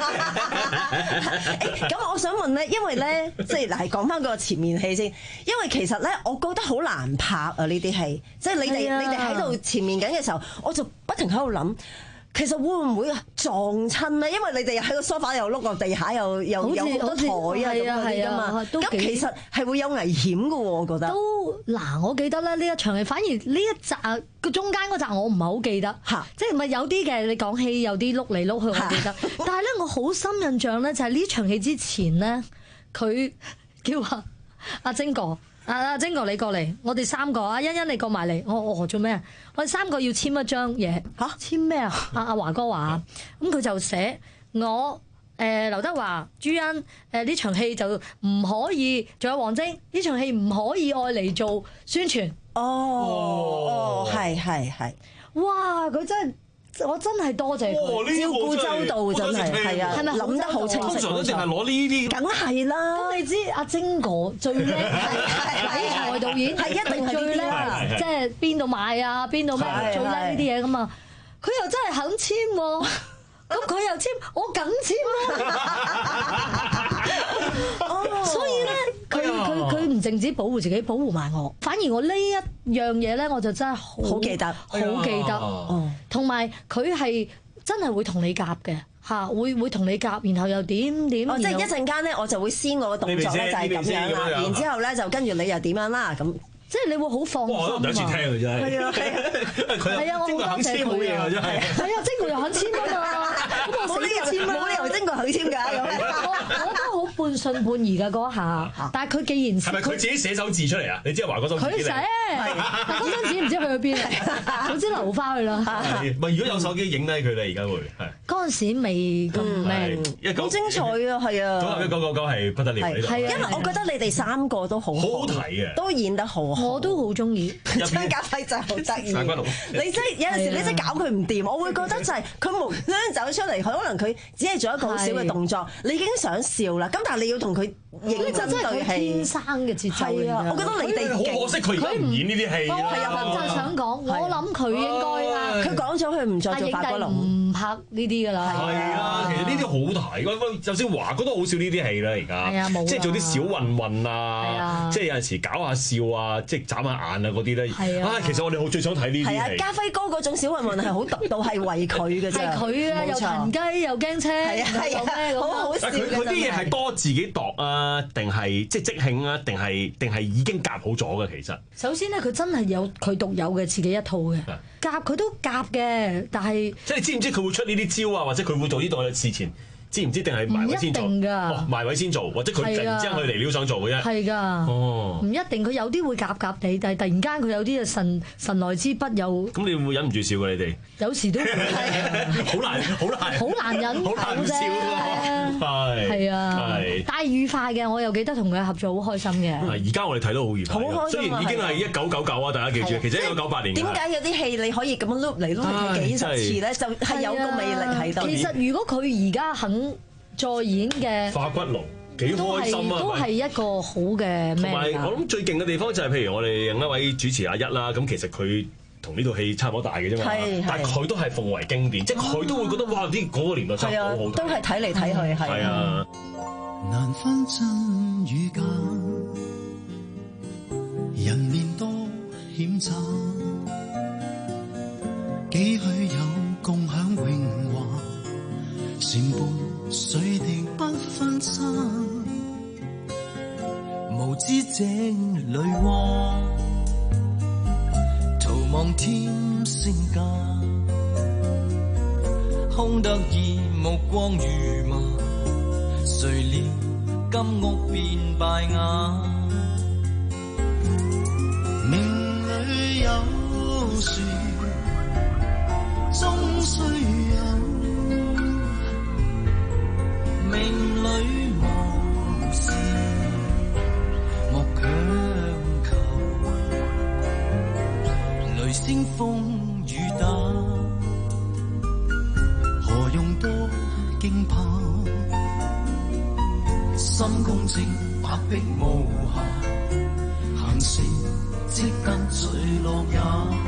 咁我想問咧，因為咧，即係嗱，講翻個前面戲先。因為其實咧，我覺得好難拍啊呢啲戲。即係你哋你哋喺度前面緊嘅時候，我就不停喺度諗，其實會唔會撞親咧？因為你哋喺個梳化又碌落地下，又又有好多台啊咁嗰啲㗎嘛。咁其實係會有危險㗎喎，我覺得。 都嗱，我記得咧呢一場戲，反而呢一集個中間嗰集我唔係好記得嚇，即係唔係有啲嘅？你講戲有啲碌嚟碌去我記得，但係咧我好深印象咧就係呢場戲之前咧，佢叫阿阿晶哥。阿阿晶哥你過嚟，我哋三個啊，欣欣你過埋嚟，我我做咩啊？我哋三個要簽一張嘢嚇，簽咩啊？阿阿華哥話，咁佢就寫我誒劉德華、朱茵誒呢場戲就唔可以，仲有黃晶呢場戲唔可以愛嚟做宣傳。 哦哦，係係係， 哇！佢真係。我真係多謝佢照顧周到，真係係啊，係咪諗得好清晰？ 通常都淨係攞呢啲， 梗係啦。 咁你知阿晶哥最叻係台導演，係一定最叻，即係邊度買啊，邊度咩最叻呢啲嘢噶嘛？佢又真係肯簽喎，咁佢又簽，我梗簽啦。所以咧，佢佢佢唔淨止保護自己，保護埋我。反而我呢一樣嘢咧，我就真係好記得， 好記得。哦，同埋佢係真係會同你夾嘅嚇，會會同你夾，然後又點點。 哦，即係一陣間咧，我就會先我嘅動作咧就係咁樣啦，然之後咧就跟住你又點樣啦咁。 即係你會好放心啊！ 我第一次聽嘅真係。係啊係啊， 我好多謝佢啊！ 真係。 係啊，晶哥又肯簽啊嘛，咁我死都簽啦！ 冇理由晶哥肯簽㗎咁。 我我都好半信半疑㗎嗰下，但係佢既然係咪佢自己寫手字出嚟啊？你知華哥手字嚟？ 佢寫，但嗰張紙唔知去咗邊啊？總之留翻去啦。 係咪如果有手機影低佢咧？而家會係。 嗰陣時未咁咩？ 好精彩啊！係啊。 九一九九九係不得了呢度。 因為我覺得你哋三個都好好睇嘅， 都演得好好。 我都好中意張家輝真係好得意。你真係有陣時你真係搞佢唔掂，我會覺得就係佢無端走出嚟，佢可能佢只係做一個好少嘅動作，你已經想笑啦。咁但係你要同佢認真對戲， 天生嘅節奏。 係啊，我覺得你哋好可惜，佢而家唔演呢啲戲。 係啊，我就係想講，我諗佢應該啊， 佢講咗佢唔再做法國龍， 唔拍呢啲㗎啦。 係啊，其實呢啲好睇。就算華哥都好少呢啲戲啦，而家。 係啊，冇。 即係做啲小混混啊，即係有陣時搞下笑啊，即係眨下眼啊嗰啲咧。係啊，其實我哋好最想睇呢啲戲。 係啊，家輝哥嗰種小混混係好獨到，係為佢嘅啫。 係佢啊，又騰雞又驚車，又咩咁。 好好笑嘅。 佢佢啲嘢係多自己度啊，定係即係即興啊，定係定係已經夾好咗嘅其實。 首先咧，佢真係有佢獨有嘅自己一套嘅。夾佢都夾嘅，但係即係你知唔知佢會出呢啲招啊？或者佢會做呢度嘅事前？知唔知定係埋位先做？哦，埋位先做，或者佢突然之間佢嚟料想做嘅啫。 係㗎，哦，唔一定。佢有啲會夾夾地，但係突然間佢有啲神神來之筆又。 咁你會唔會忍唔住笑㗎？你哋有時都好難，好難， 好難忍， 好難笑喎。係係啊，但係愉快嘅，我又記得同佢合作好開心嘅。 係而家我哋睇到好愉快。 好開心啊！ 雖然已經係一九九九啊，大家記住，其實一九九八年。 點解有啲戲你可以咁樣 loop 嚟 loop 去幾十次咧？就係有個魅力喺度。 其實如果佢而家肯再演嘅化骨龍幾開心啊！ 都係一個好嘅咩？ 同埋我諗最勁嘅地方就係譬如我哋另一位主持阿一啦，咁其實佢同呢套戲差唔多大嘅啫嘛，但係佢都係奉為經典，即係佢都會覺得哇！啲嗰個年代真係好好睇， 都係睇嚟睇去係啊。 難分真與假，人面多險詐，幾許有共享榮華，禪伴水滴不分差，無知井裏蛙，徒望添聲價，空得意目光如麻，誰料金屋變敗瓦，命裏有時終須有，命裏無事莫強求， 經風雨打，何用多驚怕？心公正，白璧無瑕，行成即跟隨落也。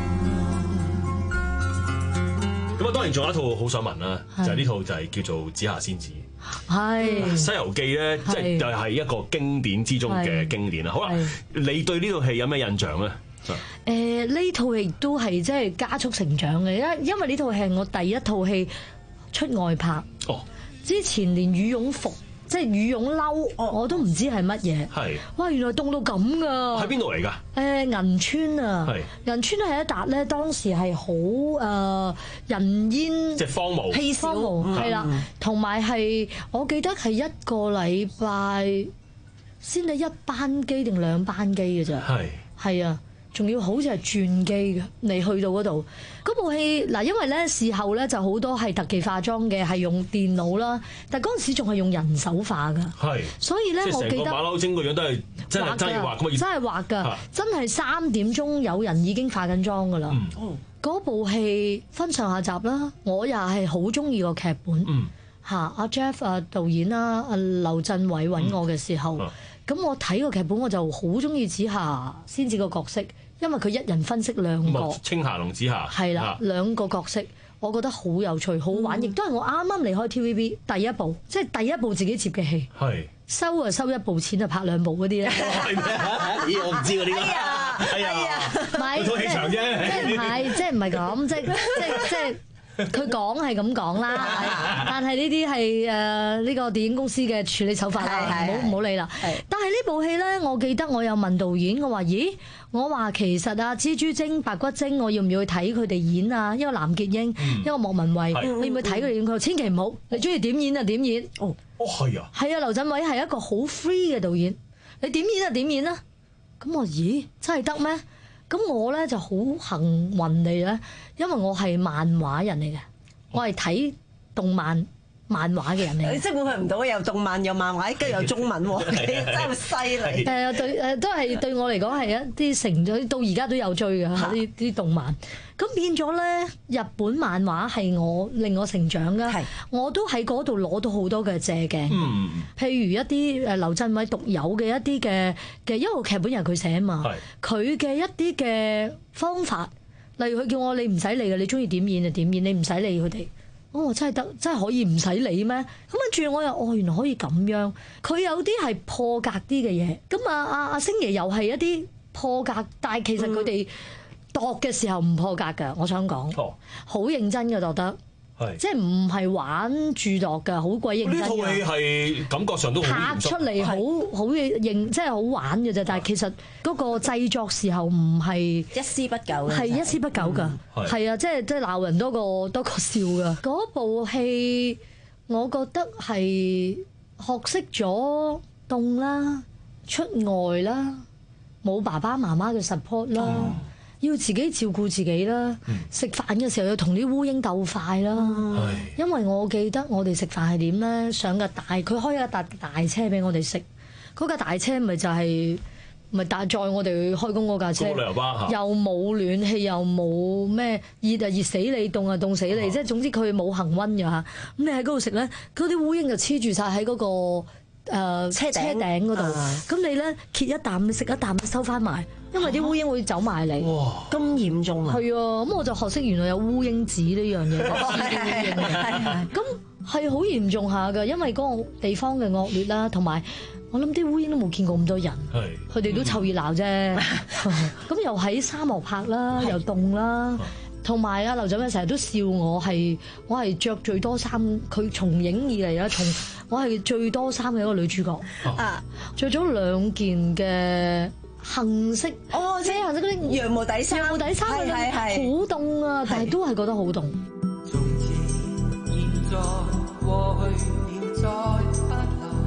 咁啊，當然仲有一套好想問啦，就係呢套就係叫做《紫霞仙子》。係《西遊記》咧，即係又係一個經典之中嘅經典啦。好啦，你對呢套戲有咩印象咧？ 誒，呢套戲都係即係加速成長嘅，因因為呢套戲係我第一套戲出外拍。哦，之前連羽絨服。即係羽絨褸，我都唔知係乜嘢。係，哇！原來凍到咁噶。喺邊度嚟㗎？誒銀川啊，銀川係一笪咧，當時係好誒人煙，即係荒蕪，稀少係啦。同埋係我記得係一個禮拜先係一班機定兩班機嘅咋。係係啊。仲要好似係轉機嘅，你去到嗰度嗰部戲嗱，因為咧事後咧就好多係特技化妝嘅，係用電腦啦，但係嗰陣時仲係用人手化㗎，係，所以咧我記得馬騮精個樣都係真係真係畫㗎，真係畫㗎，真係三點鐘有人已經化緊妝㗎啦。嗯，嗰部戲分上下集啦，我又係好中意個劇本。嗯，嚇阿 Jeff 啊導演啦，阿劉鎮偉揾我嘅時候。嗯咁我睇個劇本我就好中意紫霞仙子個角色，因為佢一人分飾兩個，青霞同紫霞，係啦，兩個角色，我覺得好有趣、好玩，亦都係我啱啱離開 T V B 第一部，即係第一部自己接嘅戲，係收啊收一部錢就拍兩部嗰啲咧。 咦，我唔知喎呢個，係啊，唔係套戲長啫， 即係唔係，即係唔係咁，即係即係即係。佢講係咁講啦，但係呢啲係誒呢個電影公司嘅處理手法啦，唔好唔好理啦。但係呢部戲咧，我記得我有問導演，我話：咦，我話其實啊，蜘蛛精、白骨精，我要唔要去睇佢哋演啊？一個藍潔瑛，一個莫文蔚，你要唔要睇佢哋演？佢話千祈唔好，你中意點演就點演。哦，哦係啊，係啊，劉鎮偉係一個好 free 嘅導演，你點演就點演啦。咁我咦，真係得咩？咁我咧就好幸運地咧，因為我係漫畫人嚟嘅，我係睇動漫漫畫嘅人嚟嘅。你即係估佢唔到，又動漫又漫畫，跟住又中文喎，你真係犀利。誒對誒都係對我嚟講係一啲成咗，到而家都有追嘅呢啲動漫。咁變咗咧，日本漫畫係我令我成長㗎，我都喺嗰度攞到好多嘅借鏡。嗯、譬如一啲誒劉鎮偉獨有嘅一啲嘅嘅，因為劇本由佢寫啊嘛，佢嘅一啲嘅方法，例如佢叫我你唔使理嘅，你中意點演就點演，你唔使理佢哋。哦，真係得，真係可以唔使理咩？咁跟住我又哦，原來可以咁樣。佢有啲係破格啲嘅嘢，咁啊啊啊星爺又係一啲破格，但係其實佢哋。度嘅時候唔破格㗎，我想講，好認真嘅度得，即係唔係玩住度㗎，好鬼認真。呢套戲係感覺上都拍出嚟好好認，即係好玩嘅啫。但係其實嗰個製作時候唔係一絲不苟，係一絲不苟㗎，係啊，即係即係鬧人多過多過笑㗎。嗰部戲我覺得係學識咗凍啦、出外啦、冇爸爸媽媽嘅 support 啦。嗯要自己照顧自己啦，食飯嘅時候要同啲烏蠅鬥快啦。嗯、因為我記得我哋食飯係點咧，上架大佢開一架大大車俾我哋食，嗰架大車咪就係咪搭載我哋去開工嗰架車，又冇暖氣，又冇咩熱啊熱死你，凍啊凍死你，即係、嗯、總之佢冇恆溫㗎嚇。咁你喺嗰度食咧，嗰啲烏蠅就黐住晒喺嗰個。誒、呃、車頂嗰度，咁、啊、你咧揭一啖，你食一啖，收翻埋，因為啲烏蠅會走埋嚟。哇！咁嚴重啊！係啊，咁我就學識原來有烏蠅紙呢樣嘢。咁係好嚴重下㗎，因為嗰個地方嘅惡劣啦，同埋我諗啲烏蠅都冇見過咁多人，佢哋都湊熱鬧啫。咁又喺沙漠拍啦，又凍啦。同埋啊，劉鎮偉成日都笑我係我係著最多衫，佢從影以嚟啦，從我係最多衫嘅一個女主角啊，著咗兩件嘅杏色哦，即係杏色嗰啲羊毛底衫，羊毛底衫係係係好凍啊，但係都係覺得好凍。從前現在過去了再不來，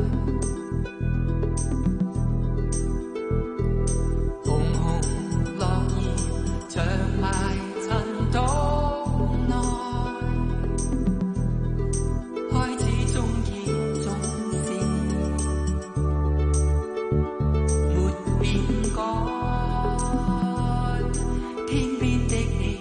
紅紅落葉長埋塵冬內，開始終結總是沒變改，天邊的你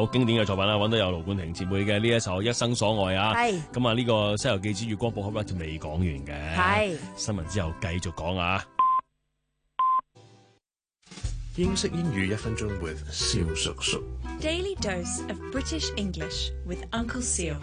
好經典嘅作品啦，揾到有盧冠廷姊妹嘅呢一首《一生所愛》啊。 係。 咁啊，呢個《西遊記之月光寶盒》咧就未講完嘅。 係。 新聞之後繼續講啊。 英式英語一分鐘 with 蕭叔叔。 Daily dose of British English with Uncle Seal。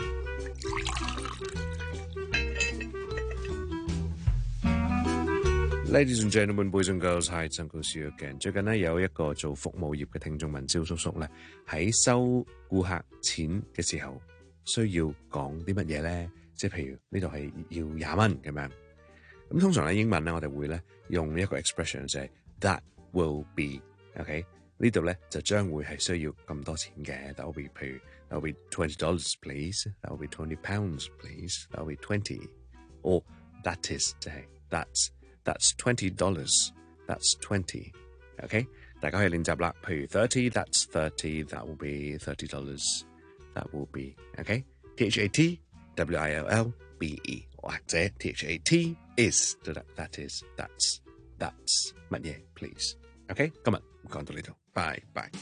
Ladies and gentlemen, boys and girls, hi, Uncle Seal again。最近呢，有一個做服務業嘅聽眾問蕭叔叔咧，喺收顧客錢嘅時候需要講啲乜嘢咧？即係譬如呢度係要廿蚊咁樣。咁通常咧英文咧我哋會咧用一個 expression 就係 that will be，OK？、Okay? 呢度咧就將會係需要咁多錢嘅。That will be 譬如 that will be twenty dollars please. That will be twenty pounds please. That will be twenty. Or that is 就係 that's。That's twenty dollars. That's twenty. OK， 大家可以練習啦。譬如 thirty, that's thirty. That will be thirty dollars. That will be OK. T H A T W I L L B E 或者 T H A T is that is that's that's 乜嘢 please. OK， 今日講到呢度，拜拜。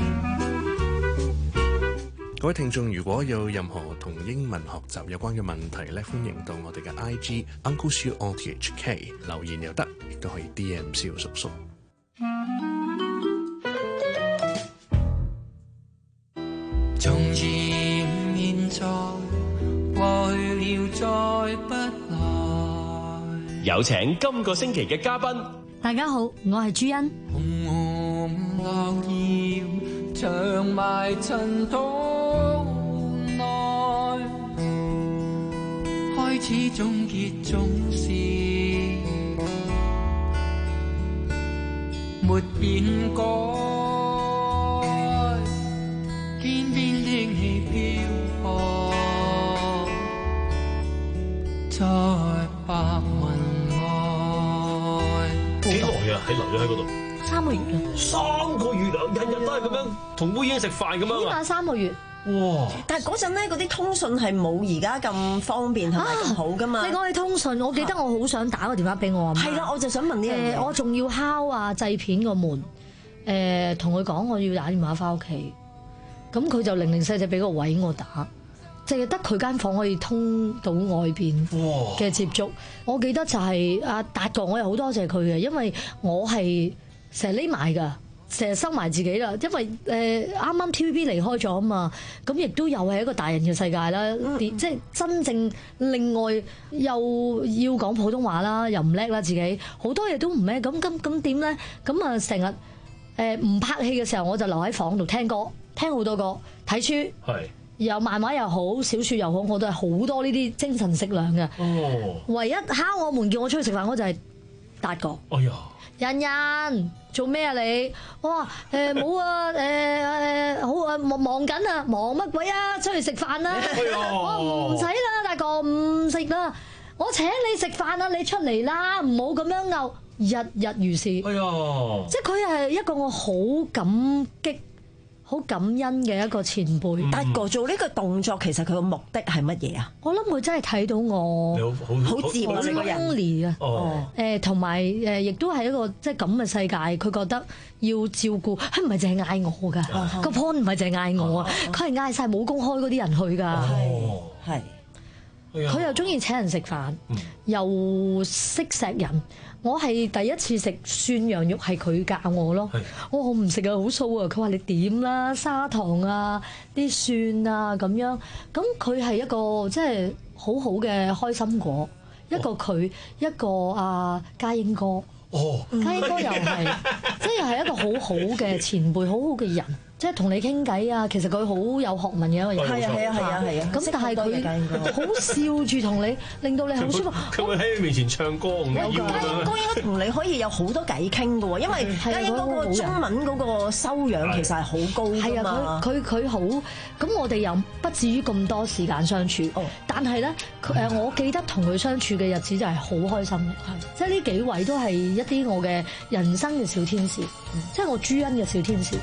各位聽眾，如果有任何同英文學習有關嘅問題咧，歡迎到我哋嘅 I G Uncle Siu O T H K 留言又得，亦都可以 D M 蕭叔叔。 從前現在過去了再不來。 有請今個星期嘅嘉賓。 大家好，我係朱茵。 紅紅落葉長埋塵土內，開始總結總是沒變改，天邊的氣飄泊在白雲外。 幾耐啊？喺留咗喺嗰度三個月啊！ 三個月啊！日日都係咁樣同烏蠅食飯咁樣啊！ 起碼三個月。 哇！但係嗰陣咧，嗰啲通訊係冇而家咁方便同埋咁好噶嘛。 你講起通訊，我記得我好想打個電話俾我阿媽。 係啦，我就想問呢樣嘢。 我仲要敲啊製片個門，誒同佢講我要打電話翻屋企，咁佢就零零舍舍俾個位我打，淨係得佢間房可以通到外邊嘅接觸。我記得就係阿達哥，我又好多謝佢嘅，因為我係成日匿埋㗎。成日收埋自己啦，因為誒啱啱 T V B 離開咗啊嘛，咁亦都又係一個大人嘅世界啦，嗯、即係真正另外又要講普通話啦，又唔叻啦自己，好多嘢都唔叻，咁咁咁點咧？咁啊成日誒唔拍戲嘅時候，我就留喺房度聽歌，聽好多歌，睇書，係又漫畫又好，小説又好，我都係好多呢啲精神食糧嘅。哦，唯一敲我門叫我出去食飯，我就係達哥。哎呀！欣欣做咩啊你？我話誒冇啊誒誒、呃、好啊忙忙緊啊，忙乜鬼啊？出去食飯啦！我唔使啦，大哥唔食啦，我請你食飯啊！你出嚟啦，唔好咁樣拗，日日如是。哎呀！即係佢係一個我好感激、好感恩嘅一個前輩。 達哥做呢個動作，其實佢個目的係乜嘢啊？ 我諗佢真係睇到我好好接啊，呢個人啊，誒同埋誒亦都係一個即係咁嘅世界，佢覺得要照顧，佢唔係淨係嗌我㗎，個 point 唔係淨係嗌我啊，佢係嗌晒冇公開嗰啲人去㗎，係，佢又中意請人食飯，又識錫人。我係第一次食涮羊肉係佢教我咯，我好唔食啊，好騷啊！佢話你點啦，砂糖啊，啲蒜啊咁樣，咁佢係一個即係好好嘅開心果，一個佢一個阿家英哥，哦，家英哥又係即係又係一個好好嘅前輩，好好嘅人。即係同你傾偈啊，其實佢好有學問嘅一個人。係啊係啊係啊係啊！咁但係佢好笑住同你，令到你好舒服。 佢會喺你面前唱歌咁樣。 家英哥應該同你可以有好多偈傾嘅喎，因為家英哥嗰個中文嗰個修養其實係好高㗎嘛。係啊，佢佢佢好。咁我哋又不至於咁多時間相處。哦。但係咧，誒我記得同佢相處嘅日子就係好開心嘅。係。即係呢幾位都係一啲我嘅人生嘅小天使，即係我朱茵嘅小天使。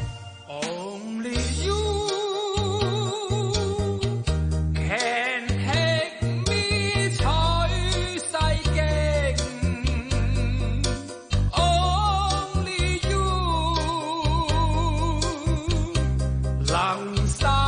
能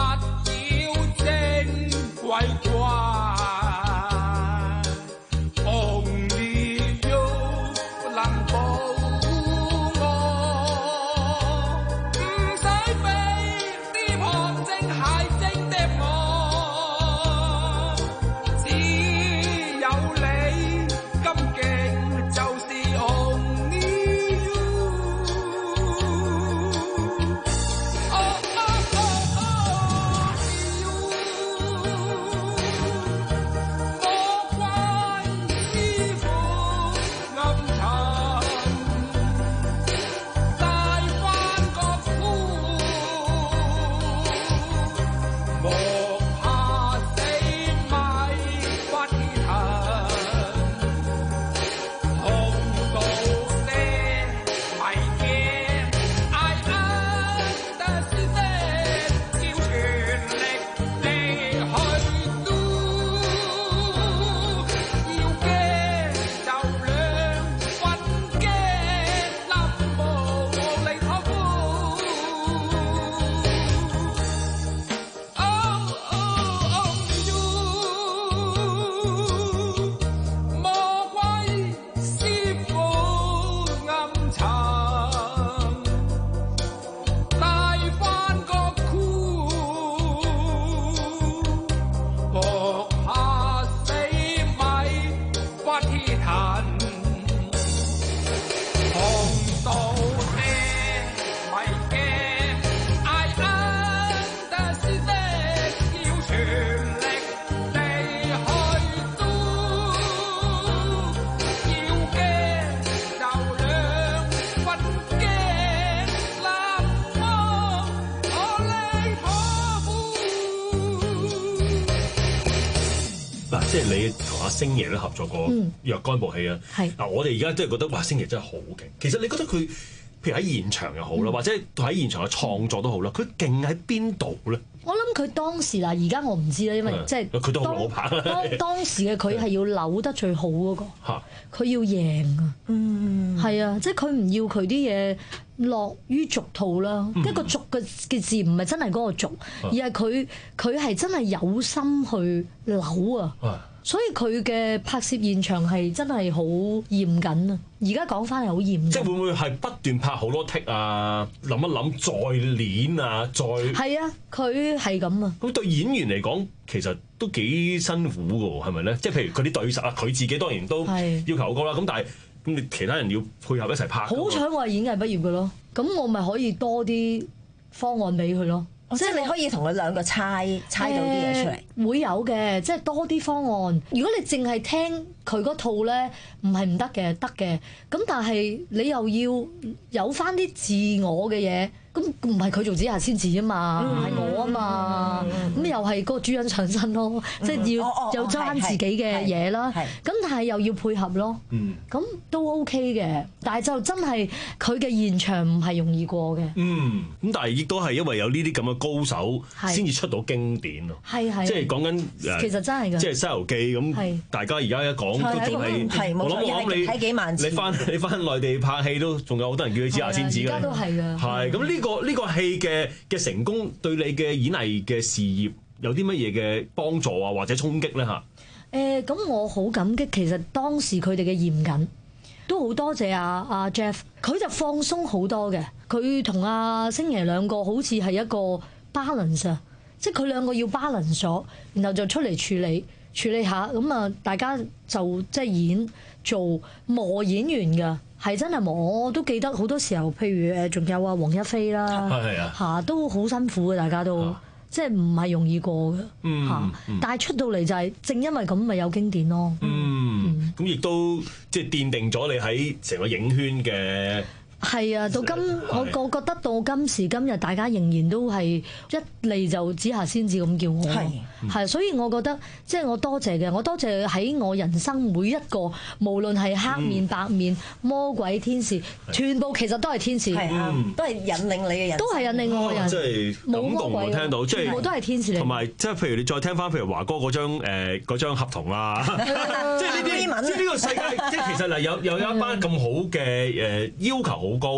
即係你同阿星爺都合作過若干部戲啊。嗱、嗯，我哋而家都係覺得哇，星爺真係好勁。其實你覺得佢，譬如喺現場又好啦，嗯、或者喺現場嘅創作都好啦，佢勁喺邊度咧？ 我諗佢當時嗱，而家我唔知啦，因為即係佢都好老牌啦。 當當時嘅佢係要扭得最好嗰、嗰個，佢要贏啊，嗯，係啊，即係佢唔要佢啲嘢落於俗套啦。嗯、一個俗嘅嘅字唔係真係嗰個俗，嗯、而係佢佢係真係有心去扭啊。嗯所以佢嘅拍攝現場係真係好嚴謹啊！而家講翻係好嚴謹。 即係會唔會係不斷拍好多 take 啊？諗一諗再練啊，再係啊！佢係咁啊！ 咁對演員嚟講，其實都幾辛苦㗎喎，係咪咧？即係譬如佢啲對手啊，佢自己當然都要求好高啦。咁但係咁你其他人要配合一齊拍。好彩我係演藝畢業嘅咯，咁我咪可以多啲方案俾佢咯。 即係你可以同佢兩個猜猜到啲嘢出嚟、 呃，會有嘅，即係多啲方案。如果你淨係聽佢嗰套咧，唔係唔得嘅，得嘅。咁但係你又要有翻啲自我嘅嘢，咁唔係佢做紫霞仙子啊嘛，唔係、嗯、我啊嘛，咁、嗯、又係嗰個主人上身咯，嗯、即係要有翻自己嘅嘢啦。咁但係又要配合咯，咁、嗯、都 OK 嘅。但係就真係佢嘅現場唔係容易過嘅。 嗯，咁但係亦都係因為有呢啲咁嘅高手，先至出到經典咯。係係，即係講緊其實真係㗎， 即係《西遊記》咁，大家而家一講都仲係我諗我諗你睇幾萬次，你翻你翻內地拍戲都仲有好多人叫你紫霞仙子㗎。而家都係㗎。 係咁呢個呢個戲嘅嘅成功對你嘅演藝嘅事業有啲乜嘢嘅幫助啊，或者衝擊咧嚇？ 誒咁、呃、我好感激，其實當時佢哋嘅嚴謹都好多謝阿阿 Jeff，佢就放鬆好多嘅。佢同阿星爺兩個好似係一個 balance 啊，即係佢兩個要 balance 咗，然後就出嚟處理處理下，咁啊大家就即係演做磨演員㗎。係真係磨，我都記得好多時候，譬如誒，仲有啊黃一飛啦，嚇都好辛苦嘅，大家都即係唔係容易過嘅嚇。但係出到嚟就係正因為咁，咪有經典咯。 嗯，咁亦都即係奠定咗你喺成個影圈嘅。 係啊，到今我我覺得到今時今日，大家仍然都係一嚟就紫霞仙子咁叫我，係係，所以我覺得即係我多謝嘅，我多謝喺我人生每一個，無論係黑面白面、魔鬼天使，全部其實都係天使， 都係引領你嘅人， 都係引領我嘅人， 即係感動我聽到，即係全部都係天使嚟。同埋即係譬如你再聽翻譬如華哥嗰張誒嗰張合同啦，即係呢啲，即係呢個世界，即係其實嗱有有一班咁好嘅誒要求好高，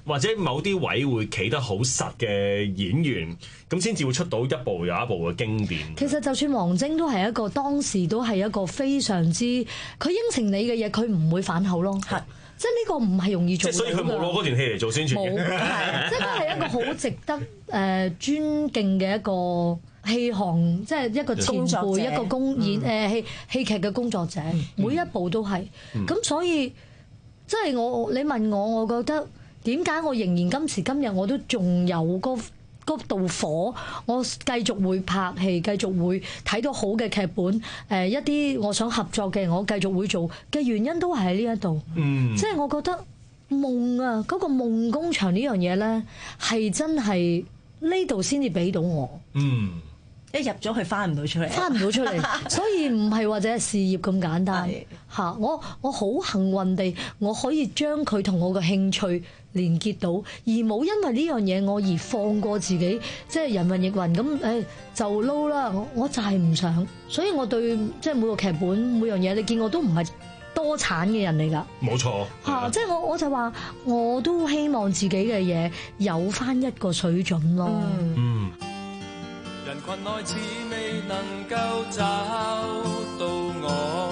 或者某啲位會企得好實嘅演員，咁先至會出到一部又一部嘅經典。 其實就算王晶都係一個當時都係一個非常之，佢應承你嘅嘢，佢唔會反口咯。係，即係呢個唔係容易做到嘅。 所以佢冇攞嗰段戲嚟做宣傳嘅。 冇，係，即係佢係一個好值得誒、呃、尊敬嘅一個戲行，即係一個前輩，一個公演誒戲戲劇嘅工作者，每一步都係。咁、嗯、所以即係我你問我，我覺得點解我仍然今時今日我都仲有嗰嗰道火，我繼續會拍戲，繼續會睇到好嘅劇本，誒一啲我想合作嘅，我繼續會做嘅原因都係喺呢一度。嗯，即係我覺得夢啊，嗰個夢工場呢樣嘢咧，係真係呢度先至俾到我。嗯。 一入咗去翻唔到出嚟， 翻唔到出嚟，所以唔係或者係事業咁簡單嚇。我我好幸運地，我可以將佢同我嘅興趣連結到，而冇因為呢樣嘢我而放過自己，即係人云亦云咁，誒就撈啦。我我就係唔想，所以我對即係每個劇本每樣嘢，你見我都唔係多產嘅人嚟㗎。冇錯嚇，即係我我就話我都希望自己嘅嘢有翻一個水準咯。嗯。 人群內似未能夠找到我，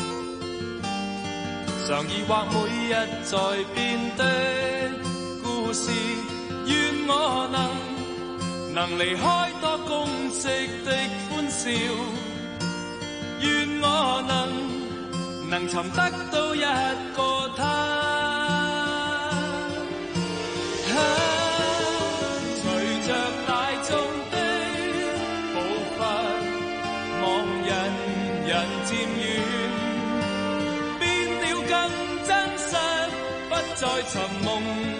常疑惑每日在變的故事，願我能能離開多公式的歡笑，願我能能尋得到一個他。啊再尋夢，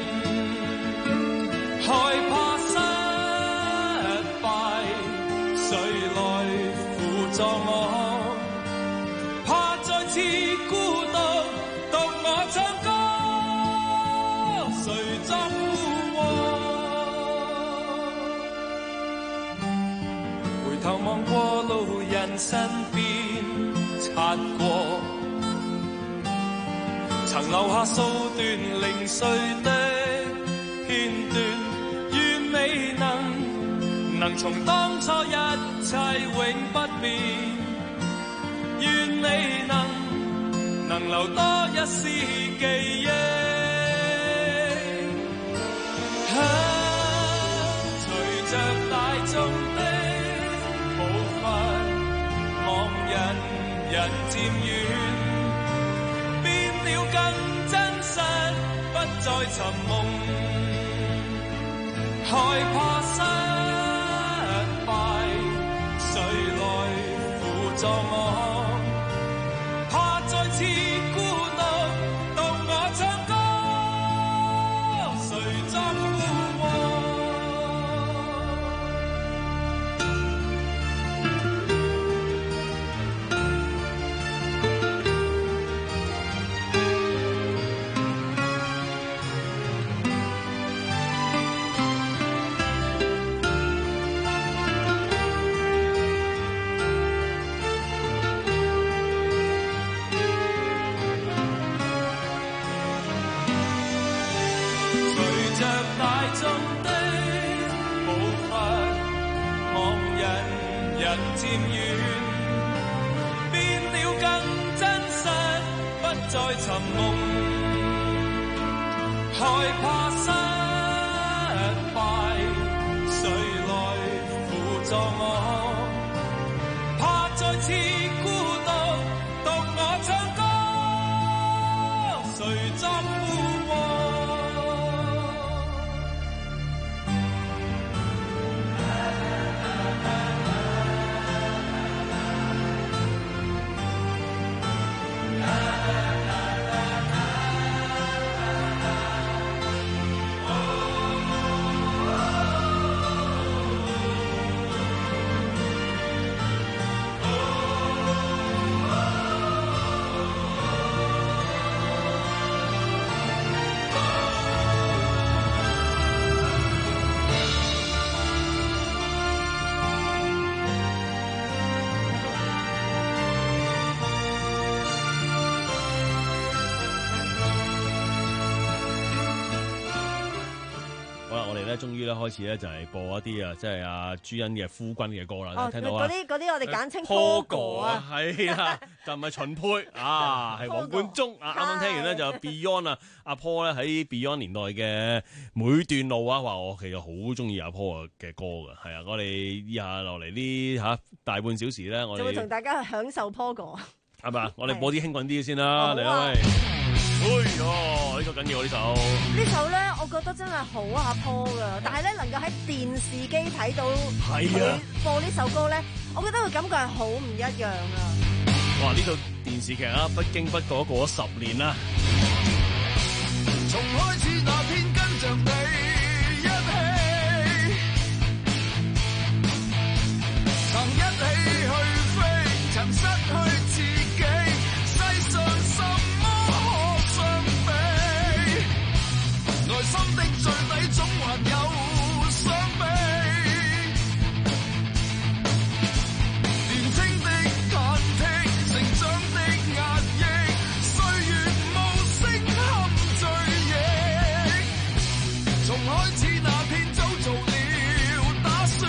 害怕失敗，誰來輔助我？怕再次孤獨，獨我唱歌，誰作附和？回頭望過路人身邊擦過。曾留下數段零碎的片段，願未能能從當初一切永不變，願未能能留多一絲記憶。啊，隨着大眾的步伐，望人人漸遠。更真實，不再尋夢，害怕失敗，誰來輔助我？怕再次孤獨，獨我唱歌，誰作附和？漸遠，變了更真實，不再尋夢，害怕失敗，誰來輔助我？怕再次孤獨，獨我唱歌，誰作附和？ 哋咧終於咧開始咧就係播一啲啊，即係阿朱茵嘅夫君嘅歌啦， 哦， 聽到啊？ 嗰啲嗰啲我哋簡稱 Pogo 啊， 係啦，就唔係秦沛啊，係黃貫中啊。啱啱聽完咧就 Beyond 啊，阿 Paul 咧喺 Beyond 年代嘅每段路啊，話我其實好中意阿 Paul 嘅歌㗎，係啊，我哋以下落嚟呢嚇大半小時咧，我哋就會同大家去享受 Pogo。 係嘛？我哋播啲興奮啲先啦，嚟啦喂！哎喲，呢個緊要呢首。 呢首咧，我覺得真係好阿 Paul 㗎，但係咧能夠喺電視機睇到佢播呢首歌咧，我覺得個感覺係好唔一樣啊！ 哇！呢套電視劇啊，不經不覺過咗十年啦。 從開始那天跟着你一起，曾一起去飛，曾失去自己，世上什麼可相比？內心的最底總還有傷悲。年輕的忐忑，成長的壓抑，歲月無聲堪追憶。從開始那天早做了打算，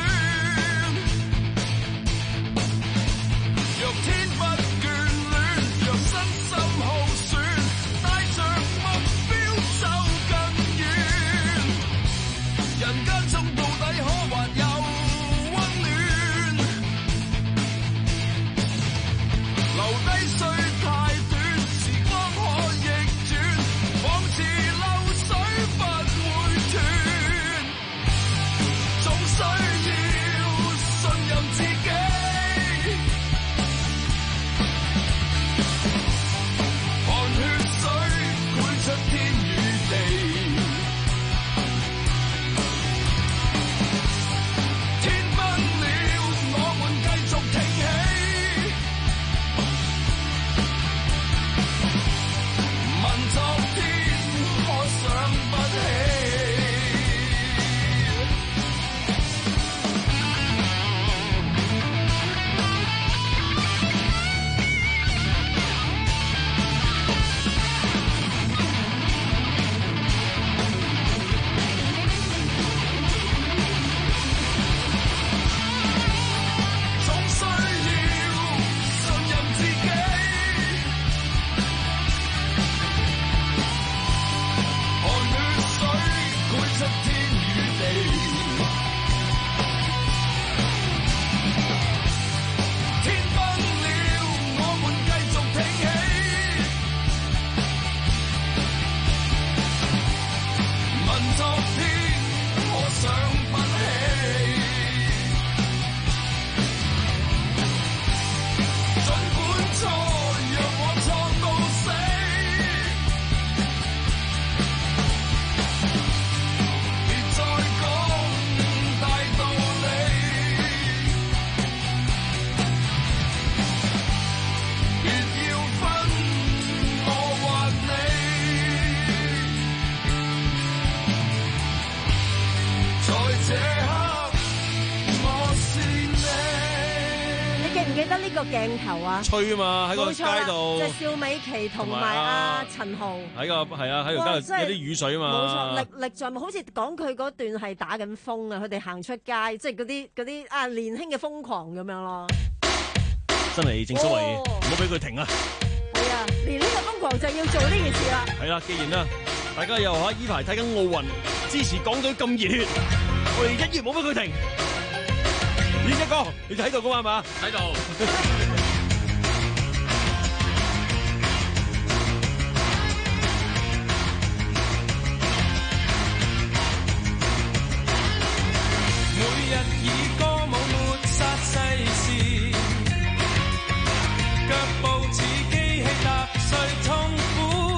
若天不眷戀，若身心耗損，帶着目標走更遠。人間中到底可還有溫暖？留低雖太短，時光可逆轉，仿似流水不會斷。總需要信任自己。汗血水繪出天與地，天崩了，我們繼續挺起。問昨天，可想不起。總需要信任自己。汗血水繪出天與地，天崩了，我們繼續挺起。問昨天，可想不起。儘管錯，讓我錯到死，別再講大道理，別要分我或你，在這刻我是你。 你記唔記得呢個鏡頭啊？ 吹啊嘛，喺個冇錯啦街度， 就係邵美琪同埋阿陳豪。 喺個係啊，喺條街度有啲雨水啊嘛。 冇錯，歷歷在目，好似講佢嗰段係打緊風啊，佢哋行出街，即係嗰啲嗰啲啊年輕嘅瘋狂咁樣咯。 真係正所謂， 哦唔好俾佢停啊！ 係啊，年輕嘅瘋狂就要做呢件事啦。 係啦，既然啦，大家又喺依排睇緊奧運，支持港隊咁熱血，我哋一於冇俾佢停。演一哥，你睇到噶嘛係嘛？ 喺度。 每日以歌舞抹殺世事，腳步似機器踏碎痛苦，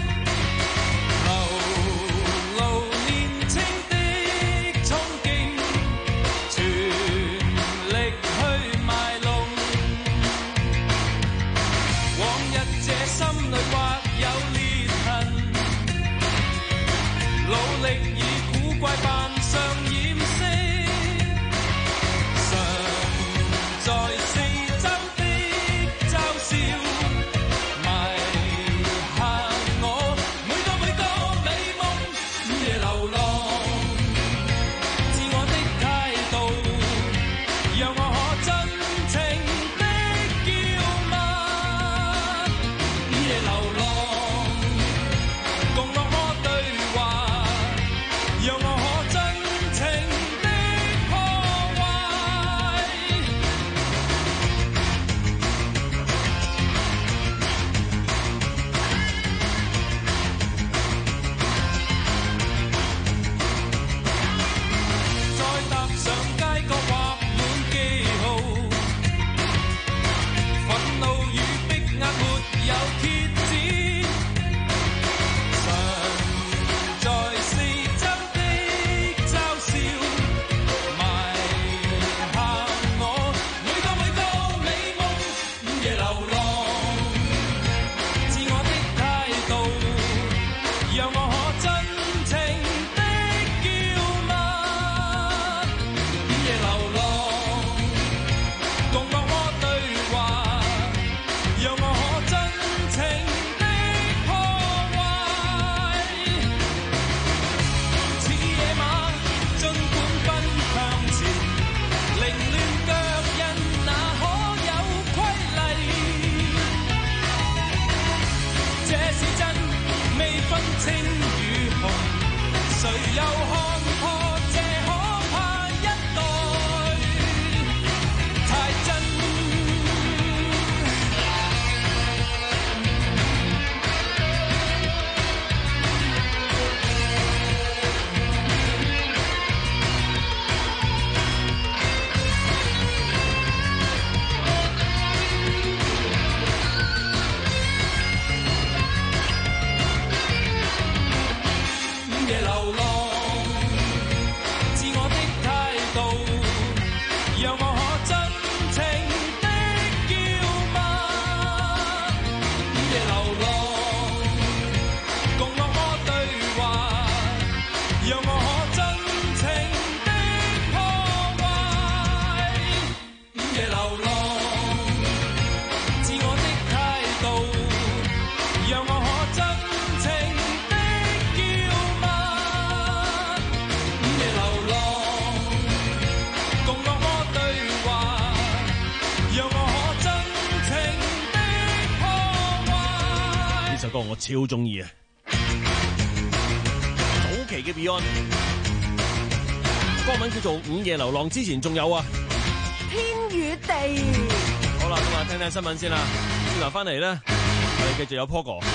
流露年青的衝勁，全力去賣弄。 歌我超中意啊！早期嘅 Beyond 歌名叫做《午夜流浪》，之前仲有啊天與地。 好啦，咁啊聽聽新聞先啦，轉頭翻嚟咧，我哋繼續有 Paul 哥。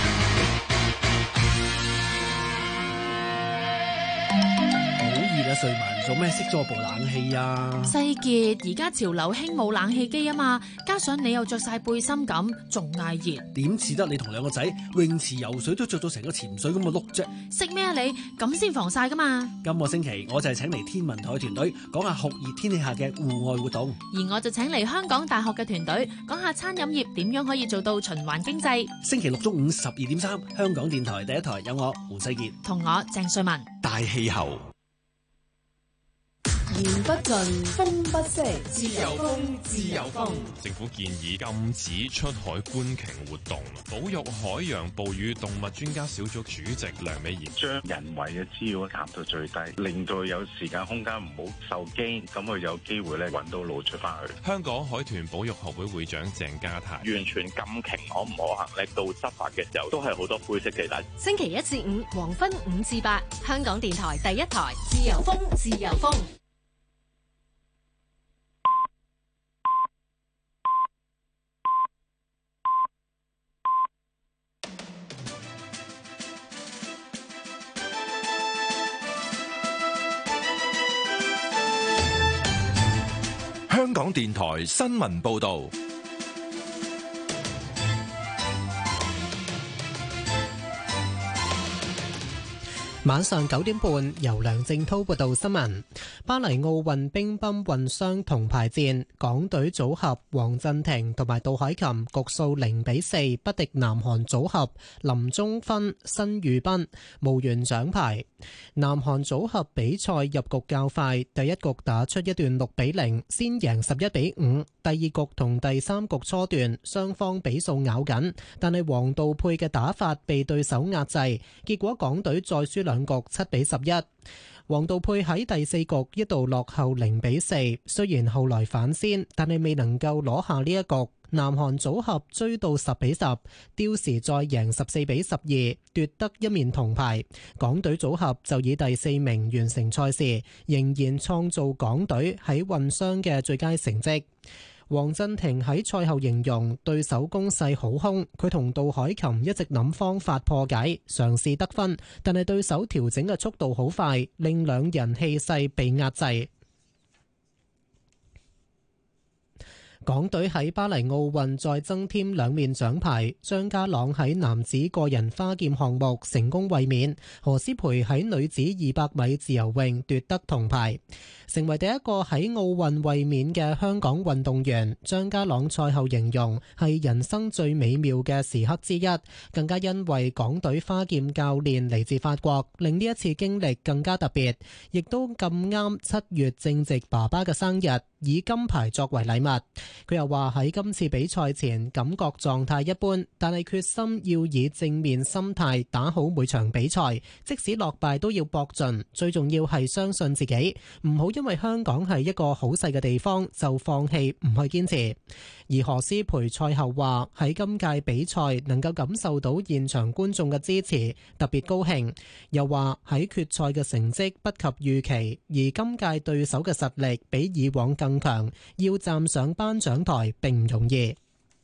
瑞文做咩熄咗部冷氣啊？ 世傑，而家潮流興冇冷氣機啊嘛，加上你又着晒背心咁，仲嗌熱。 點似得你同兩個仔泳池游水都着到成個潛水咁嘅碌啫？ 識咩啊你？咁先防曬噶嘛。 今個星期我就係請嚟天文台團隊講下酷熱天氣下嘅戶外活動， 而我就請嚟香港大學嘅團隊講下餐飲業點樣可以做到循環經濟。 星期六中午十二點三，香港電台第一台有我胡世傑同我鄭瑞文。 大氣候。 言不盡，風不息， 自由風，自由風。政府建議禁止出海觀鯨活動。保育海洋哺乳動物專家小組主席梁美賢， 將人為嘅滋擾減到最低，令到有時間空間唔好受驚，咁佢有機會咧揾到路出翻去。 香港海豚保育學會會長鄭家泰， 完全禁鯨可唔可行咧？到執法嘅時候都係好多灰色地帶。 星期一至五黃昏五至八，香港電台第一台，自由風，自由風。 香港電台新聞報道。 晚上九點半，由梁正滔報道新聞。巴黎奧運乒乓混雙銅牌戰，港隊組合黃鎮廷同埋杜凱琹局數零比四不敵南韓組合林宗勳、申裕斌，無緣獎牌。南韓組合比賽入局較快，第一局打出一段六比零，先贏十一比五。第二局同第三局初段雙方比數咬緊，但係黃道佩嘅打法被對手壓制，結果港隊再輸兩局七比十一。黃道佩喺第四局一度落後零比四，雖然後來反先，但係未能夠攞下呢一局。南韓組合追到十比十，刁時再贏十四比十二，奪得一面銅牌。港隊組合就以第四名完成賽事，仍然創造港隊喺混雙嘅最佳成績。黃鎮廷喺賽後形容對手攻勢好兇，佢同杜凱琹一直諗方法破解，嘗試得分，但係對手調整嘅速度好快，令兩人氣勢被壓制。港隊喺巴黎奧運再增添兩面獎牌，張家朗喺男子個人花劍項目成功衛冕，何詩蓓喺女子二百米自由泳奪得銅牌，成為第一個喺奧運衛冕嘅香港運動員。張家朗賽後形容係人生最美妙嘅時刻之一，更加因為港隊花劍教練嚟自法國，令呢一次經歷更加特別，亦都咁啱七月正值爸爸嘅生日，以金牌作為禮物。佢又話喺今次比賽前感覺狀態一般，但係決心要以正面心態打好每場比賽，即使落敗都要搏盡，最重要係相信自己，唔好因為香港係一個好細嘅地方就放棄唔去堅持。而何詩蓓賽後話喺今屆比賽能夠感受到現場觀眾嘅支持，特別高興，又話喺決賽嘅成績不及預期，而今屆對手嘅實力比以往更強，要站上頒獎台並唔容易。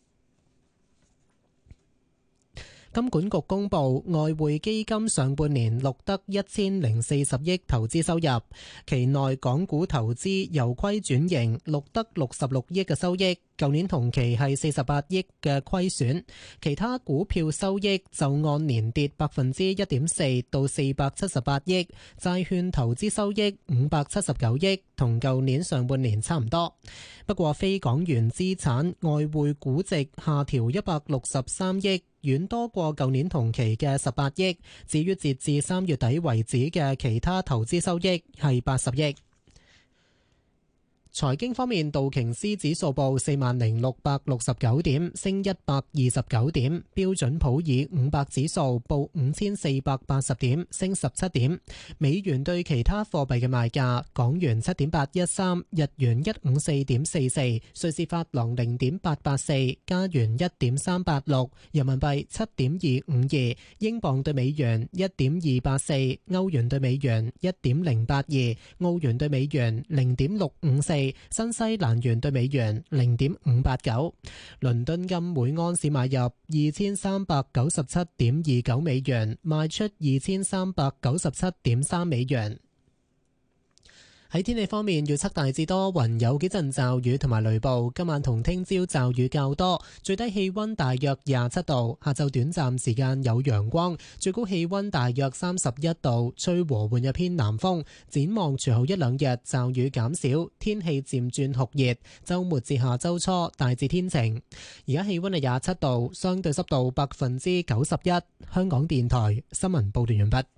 金管局公布外匯基金上半年錄得一千零四十億投資收入，期內港股投資由虧轉盈，錄得六十六億嘅收益。舊年同期係四十八億嘅虧損，其他股票收益就按年跌百分之一點四到四百七十八億，債券投資收益五百七十九億，同舊年上半年差唔多。不過非港元資產外匯估值下調一百六十三億，遠多過舊年同期嘅十八億。至於截至三月底為止嘅其他投資收益係八十億。 財經方面，道瓊斯指數報四萬零六百六十九點，升一百二十九點；標準普爾五百指數報五千四百八十點，升十七點。美元對其他貨幣嘅賣價：港元七點八一三，日元一五四點四四，瑞士法郎零點八八四，加元一點三八六，人民幣七點二五二，英鎊對美元一點二八四，歐元對美元一點零八二，澳元對美元零點六五四。新西蘭元對美元零點五八九，倫敦金每安士買入二千三百九十七點二九美元，賣出二千三百九十七點三美元。喺天氣方面，預測大致多雲，有幾陣驟雨同埋雷暴。今晚同聽朝驟雨較多，最低氣溫大約廿七度。下晝短暫時間有陽光，最高氣溫大約三十一度，吹和緩一偏南風。展望隨後一兩日驟雨減少，天氣漸轉酷熱。週末至下週初大致天晴。而家氣溫係廿七度，相對濕度百分之九十一。香港電台新聞報道完畢。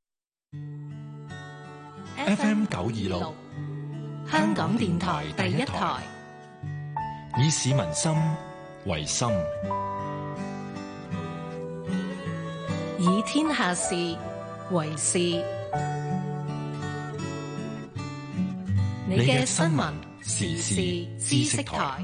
F M 九二六，香港電台第一台，以市民心為心， 以天下事為事。你嘅新聞時事知識台。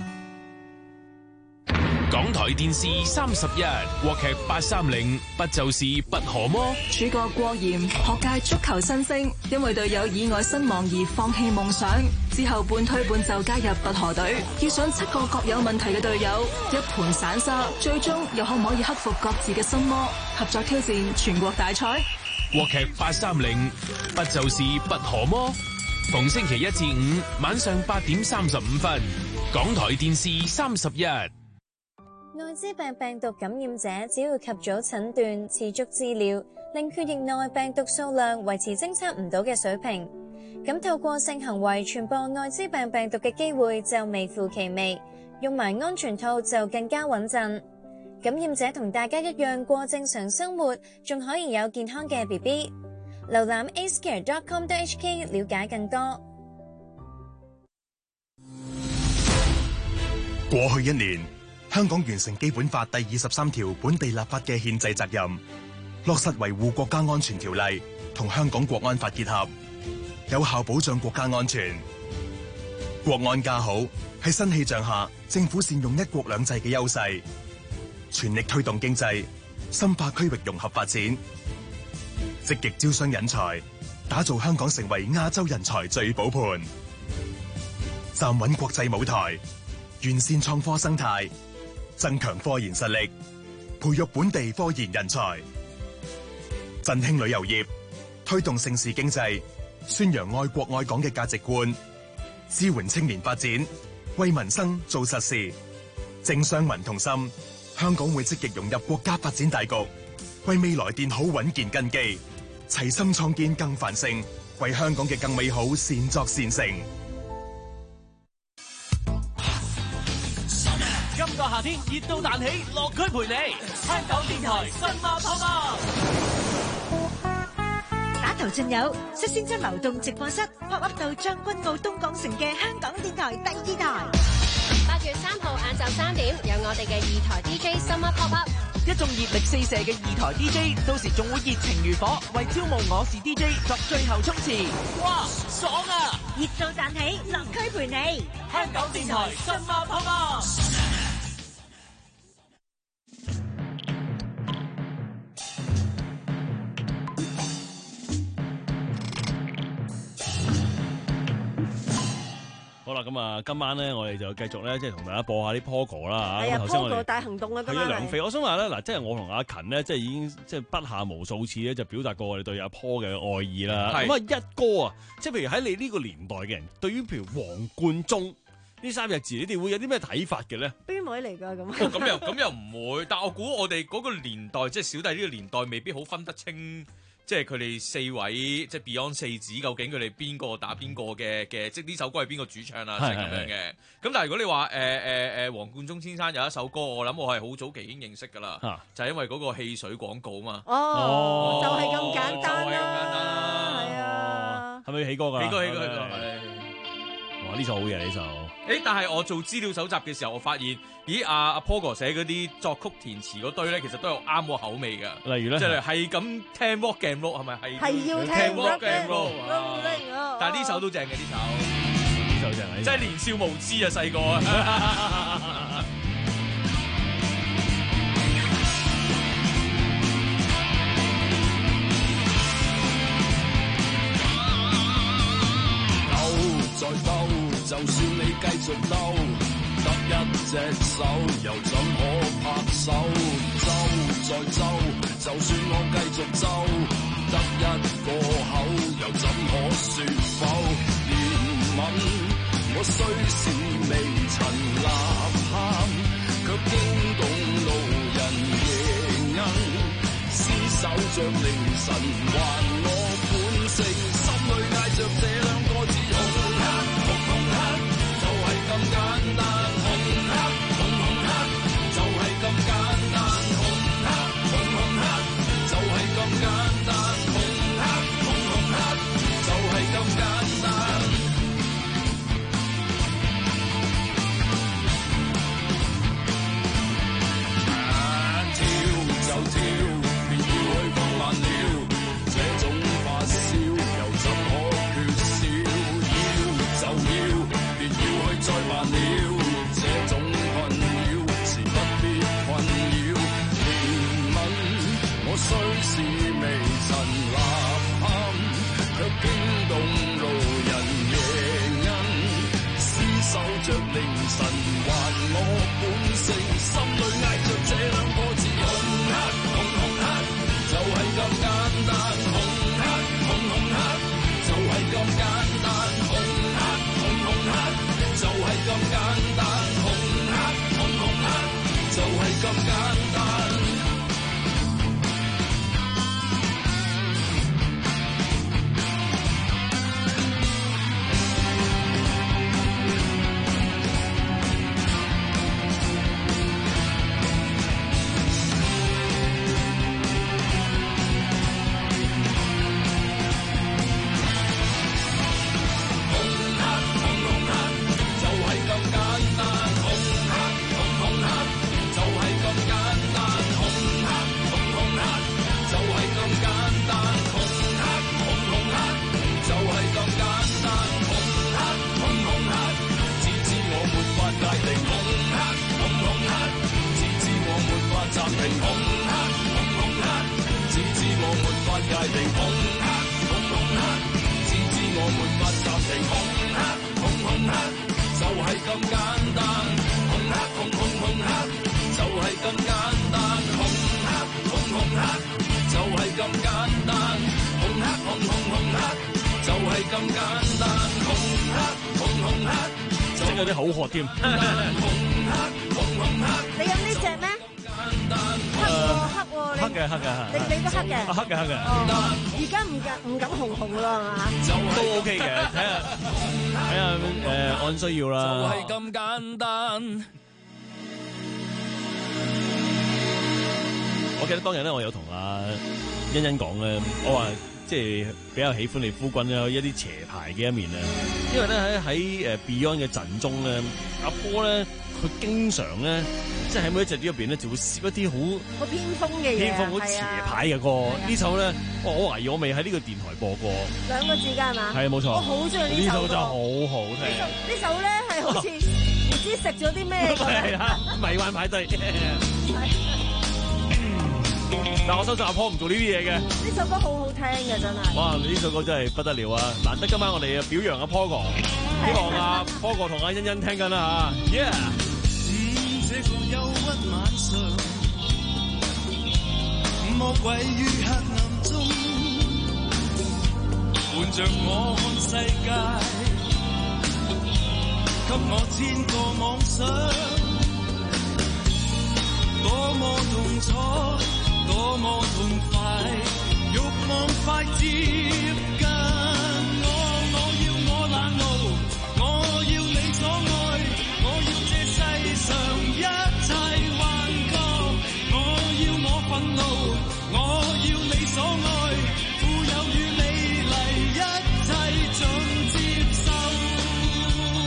港台電視三十一，國劇八三零，不就是不可麼？ 主角郭炎，學界足球新星，因為隊友意外身亡而放棄夢想，之後半推半就加入拔河隊，遇上七個各有問題嘅隊友，一盤散沙，最終又可唔可以克服各自嘅心魔，合作挑戰全國大賽？ 國劇八三零，不就是不可麼？逢星期一至五晚上八點三十五分，港台電視三十一。 艾滋病病毒感染者只要及早診斷、持續治療，令血液內病毒數量維持偵測唔到嘅水平，咁透過性行為傳播艾滋病病毒嘅機會就微乎其微，用埋安全套就更加穩陣。感染者同大家一樣過正常生活，仲可以有健康嘅 B B。瀏覽 a c e c a r e dot com dot h k 了解更多。 過去一年，香港完成基本法第二十三條本地立法嘅憲制責任，落實維護國家安全條例同香港國安法結合，有效保障國家安全。國安家好，喺新氣象下，政府善用一國兩制嘅優勢，全力推動經濟，深化區域融合發展，積極招商引才，打造香港成為亞洲人才最寶盤，站穩國際舞台，完善創科生態，增強科研實力，培育本地科研人才，振興旅遊業，推動盛事經濟，宣揚愛國愛港嘅價值觀，支援青年發展，為民生做實事，正商民同心。香港會積極融入國家發展大局，為未來奠好穩健根基，齊心創建更繁盛，為香港嘅更美好善作善成。 今個夏天熱到彈起，樂區陪你。香港電台新馬泡泡， 打頭陣有率先將流動直播室 pop up 到將軍澳東港城嘅香港電台第二台。 八月三號晏晝三點，有我哋嘅二台 D J Summer Pop Up， 一眾熱力四射嘅二台 D J， 到時仲會熱情如火，為招募我是 D J 作最後衝刺。哇，爽啊！ 熱到彈起，樂區陪你。 香港電台 Summer Pop Up。 好啦，咁啊，今晚咧，我哋就繼續咧，即係同大家播下啲 Pogo 啦嚇。 係啊頭先我哋 ，Pogo 大行動啊，今晚係梁飛，我想話咧，嗱，即係我同阿勤呢，即係已經即係不下無數次咧，就表達過我哋對阿 Paul 嘅愛意啦。咁啊，一哥啊，即係譬如喺你呢個年代嘅人，對於譬如黃貫中呢三隻字，你哋會有啲咩睇法嘅咧？ 邊位嚟㗎咁？ 哦，咁又咁又唔會，但我估我哋嗰個年代，即係小弟呢個年代，未必好分得清。即係佢哋四位，即係 Beyond 四子，究竟佢哋邊個打邊個嘅嘅？即係呢首歌係邊個主唱啊？即係咁樣嘅。咁但係如果你話誒誒誒黃貫中先生有一首歌，我諗我係好早期已經認識㗎啦，啊、就係因為嗰個汽水廣告嘛。 哦，哦就係咁簡單啦， 就係咁簡單啦， 係啊。 係咪起歌㗎？ 起歌起歌起歌係。 哇！呢首好嘢，呢首。 誒，但係我做資料搜集嘅時候，我發現，咦，阿阿 Paul 哥寫嗰啲作曲填詞嗰堆咧，其實都有啱我口味㗎。 例如咧， 即係係咁聽 rock and roll 係咪？係係要聽 rock and roll。 但係呢首都正嘅，呢首呢首正， 真係年少無知啊，細個啊！ 再鬥，就算你繼續鬥，得一隻手又怎可拍手？鬥再鬥，就算我繼續鬥，得一個口又怎可說否？憐憫我雖是未曾吶喊，卻驚動路人夜鶯，廝守着凌晨還我本性，心裏嗌着這兩個字。咁簡單，紅黑紅紅黑就係咁簡單，紅黑紅紅黑就係咁簡單，紅黑紅紅黑就係咁簡單。跳就跳，別要去放慢了，這種發燒又怎可缺少？要就要。再慢了，這種困擾是不必困擾。憐憫我雖是未曾吶喊，卻驚動路人夜鶯，廝守着凌晨還我本性，心裏嗌着這兩個字：紅黑紅紅黑，就係咁簡單。紅黑紅紅黑，就係咁簡單。紅黑紅紅黑。就係咁簡單，紅黑紅紅黑，就係咁簡單。 有啲口渴添。 你飲呢隻咩？黑喎黑喎， 黑嘅黑嘅， 你你都黑嘅， 黑嘅黑嘅。 哦，而家唔敢唔敢紅紅啦，係嘛？ 都 OK 嘅，睇下睇下誒按需要啦。 就係咁簡單。 我記得當日咧，我有同阿欣欣講咧，我話即係比較喜歡你夫君咧一啲邪牌嘅一面咧，因為咧喺喺誒 Beyond 嘅陣中咧，阿波咧佢經常咧即係喺每一隻碟入邊咧就會攝一啲好好偏鋒嘅嘢， 偏鋒好邪牌嘅歌。呢首咧，我我懷疑我未喺呢個電台播過。兩個字㗎係嘛？係冇錯。我好中意呢首。呢首真係好好聽。 呢首咧係好似唔知食咗啲咩咁。 係啊，迷幻派對。但我相信阿婆唔做呢啲嘢嘅。 呢首歌好好聽嘅真係。 哇！呢首歌真係不得了啊！難得今晚我哋表揚阿波哥，希望阿波哥同阿欣欣聽緊啦嚇。Yeah！ 這個憂鬱晚上，魔鬼於黑暗中，伴着我看世界，給我千個妄想，多麼痛楚。多麼痛快，慾望快接近我，我要我攔路，我要你所愛，我要這世上一切幻覺，我要我憤怒，我要你所愛，富有與美麗一切盡接受。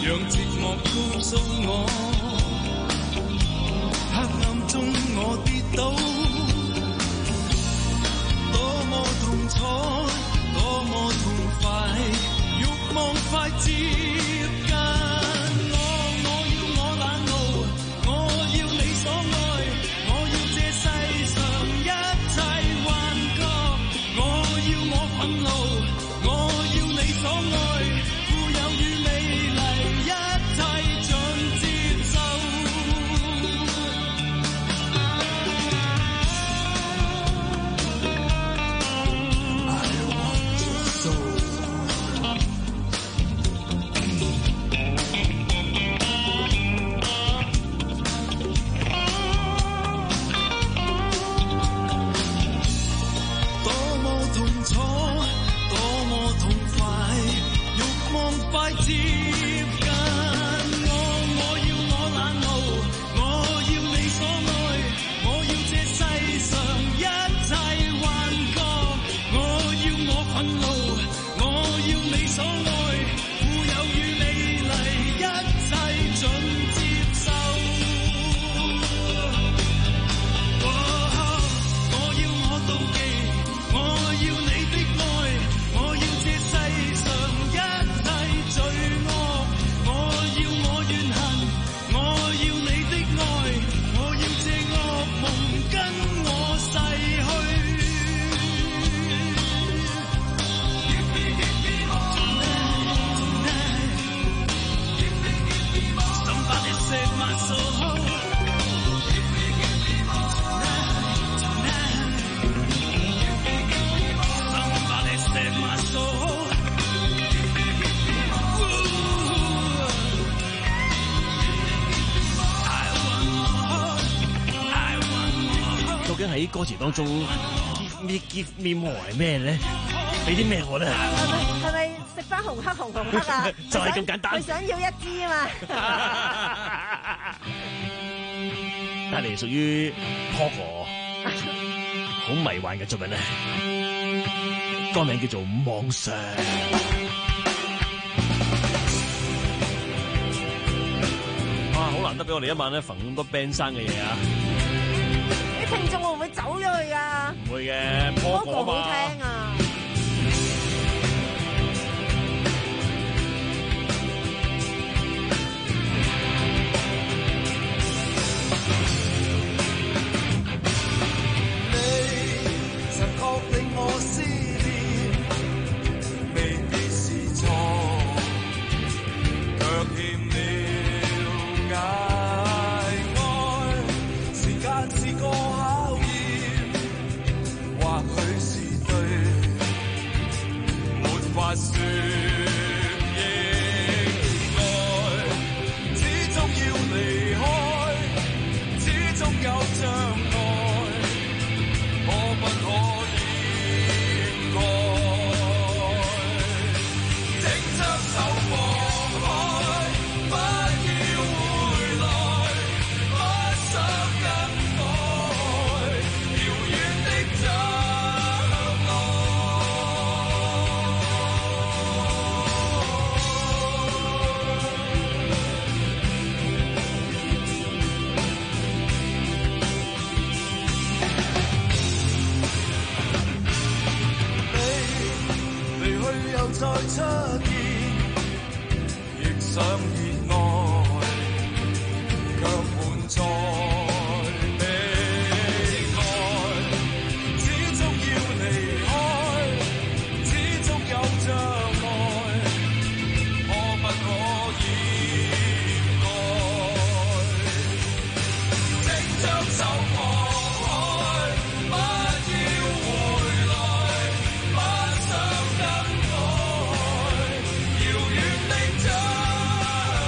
讓寂寞告訴我，黑暗中我跌倒，多麼痛楚，多麼痛快，慾望快接近我，我要我懶惰，我要你所愛，我要這世上一切幻覺，我要我憤怒，我要你所愛，富有與美麗一切盡接受。快接近我，我要我懶惰，我要你所愛，我要這世上一切幻覺，我要我憤怒，我要你所愛，富有與美麗一切盡接受。我要我妒忌，我要你的愛，我要這世上一罪惡，我要我怨恨，我要你的愛，我要這惡夢跟我逝去。Somebody save my soul. Somebody save my soul. 究竟喺歌詞當中 give me give me more 係咩咧？俾啲咩我咧？ 係咪係咪食翻紅黑紅紅黑啊？ 就係咁簡單。 佢想要一支啊嘛。 但係屬於 Poco 好迷幻嘅作品咧，歌名叫做《妄想》。哇！好難得俾我哋一晚咧，逢咁多 band 生嘅嘢啊！ 啲聽眾會唔會走咗去㗎？ 唔會嘅 ，Poco 好聽啊！ 遙遠的將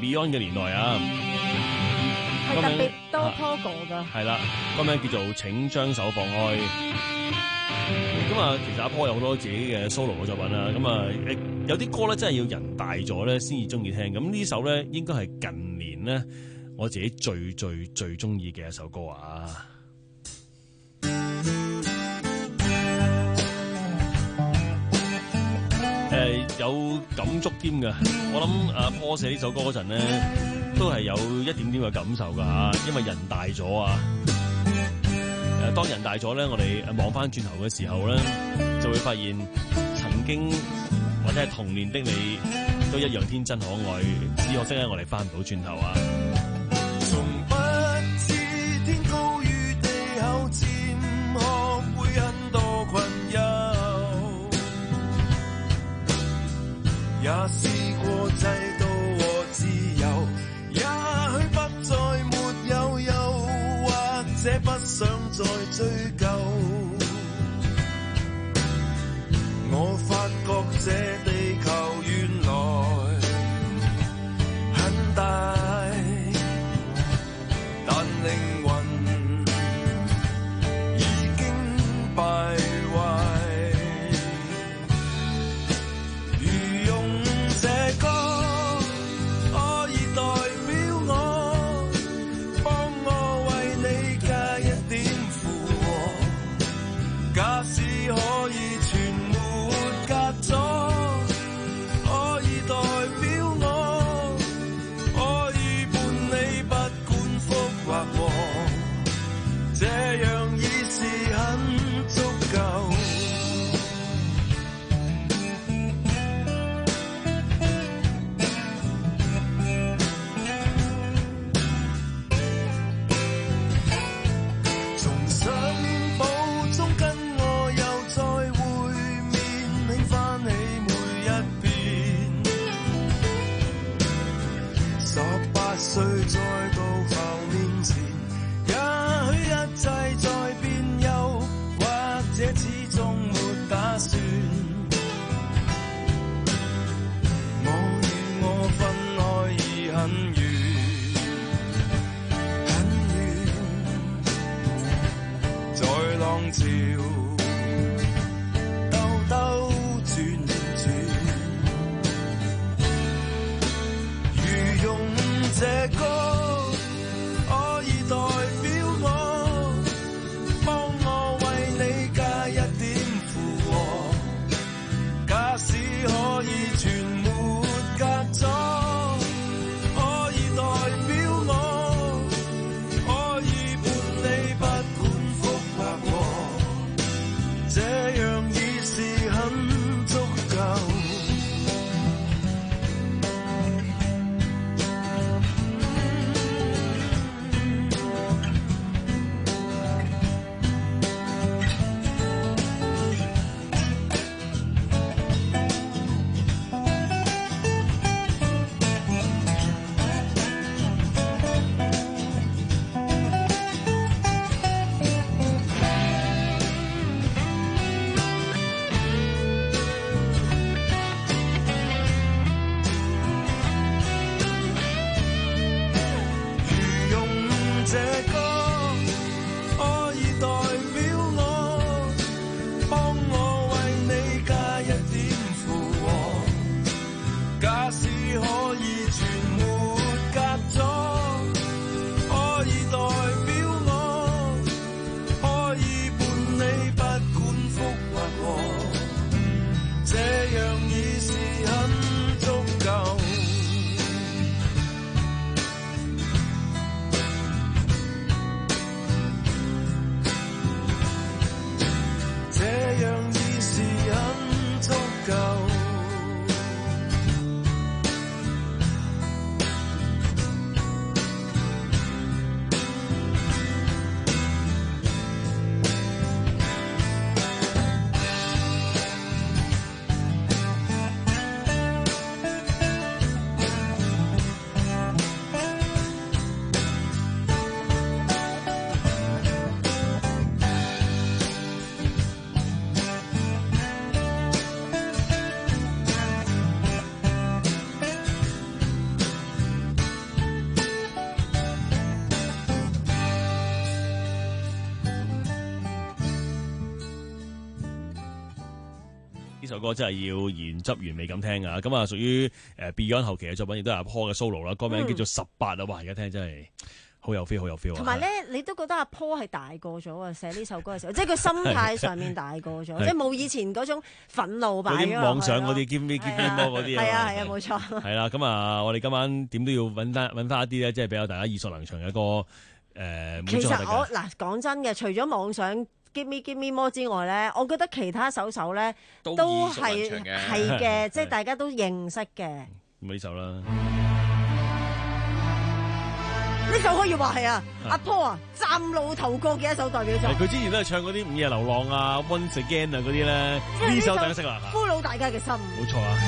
Beyond 嘅年代啊， 係特別多 Pogo 㗎。 係啦，個名叫做請將手放開。咁啊，其實阿 Paul 有好多自己嘅 solo 嘅作品啦。咁啊，有啲歌咧真係要人大咗咧先至中意聽。咁呢首咧應該係近年咧我自己最最最中意嘅一首歌啊！誒、呃、有感觸添㗎，我諗阿 Paul 寫呢首歌嗰陣咧，都係有一點點嘅感受㗎嚇，因為人大咗啊！誒、呃，當人大咗咧，我哋望翻轉頭嘅時候咧，就會發現曾經或者係童年的你都一樣天真可愛，只可惜咧我哋翻唔到轉頭啊！ 從不知天高與地厚，漸學會很多困擾。也試過制度和自由，也許不再沒有憂，或者不想再追究。我發覺這地球原來很大，但靈魂已經敗壞。 首歌真係要原汁原味咁聽啊！咁啊，屬於誒 Beyond 後期嘅作品，亦都係阿 Paul 嘅 solo 啦。歌名叫做十八啊！哇，而家聽真係好有 feel， 好有 feel 啊！ 同埋咧，你都覺得阿 Paul 係大個咗啊？寫呢首歌嘅時候，即係佢心態上面大個咗，即係冇以前嗰種憤怒擺咗落去咯。 妄想嗰啲 give me give me more 嗰啲啊， 係啊係啊，冇錯。 係啦，咁啊，我哋今晚點都要揾翻揾翻一啲咧，即係比較大家耳熟能詳嘅歌。誒， 其實我嗱講真嘅，除咗妄想 Give Me Give Me More 之外咧，我覺得其他首首咧都係係嘅，即係大家都認識嘅。 咁呢首啦， 呢首可以話係啊，阿 Paul 啊，嶄露頭角嘅一首代表作。 佢之前都係唱嗰啲午夜流浪啊、Once Again 啊嗰啲咧，呢首大家識啦， 俘虜大家嘅心。 冇錯啊。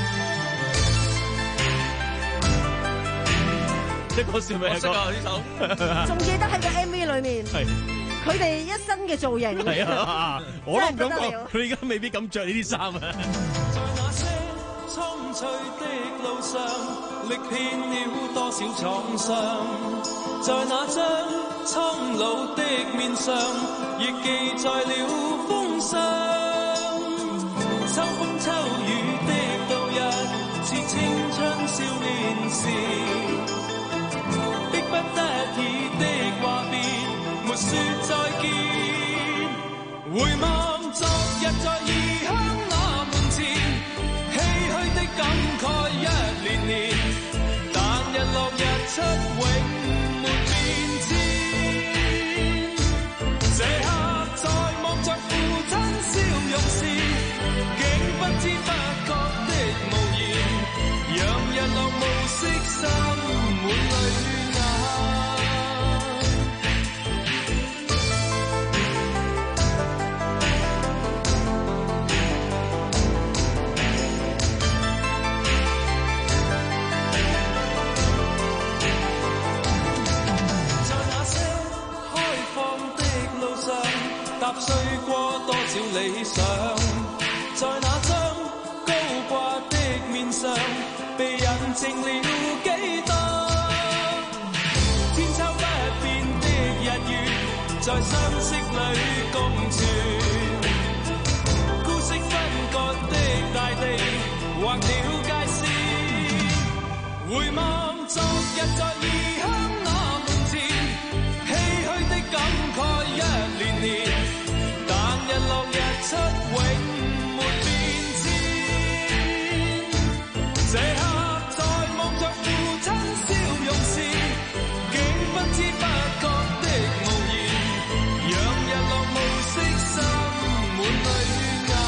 即係講笑咩？ 我識啊呢首， 仲記得喺個 M V 裏面，佢哋一身嘅造型。 係啊，我都唔敢講，佢而家未必敢着呢啲衫啊。 在那些蒼翠的路上，歷遍了多少創傷，在那張蒼老的面上，亦記載了風霜。秋風秋雨的度日，似青春少年時。不得已的話別，沒說再見。回望昨日在異鄉那門前，唏噓的感慨一年年，但日落日出永沒變遷。這刻在望着父親笑容時，竟不知不覺的無言，讓日落暮色心滿淚。踏碎過多少理想，在那張高掛的面上，被印證了幾多？千秋不變的日月，在相識裏共存。孤息分割的大地，劃了界線。回望昨日在異鄉那門前，唏噓的感慨一年年。日落日出永沒變遷，這刻在望着父親笑容時，竟不知不覺的無言，讓日落暮色心滿淚眼。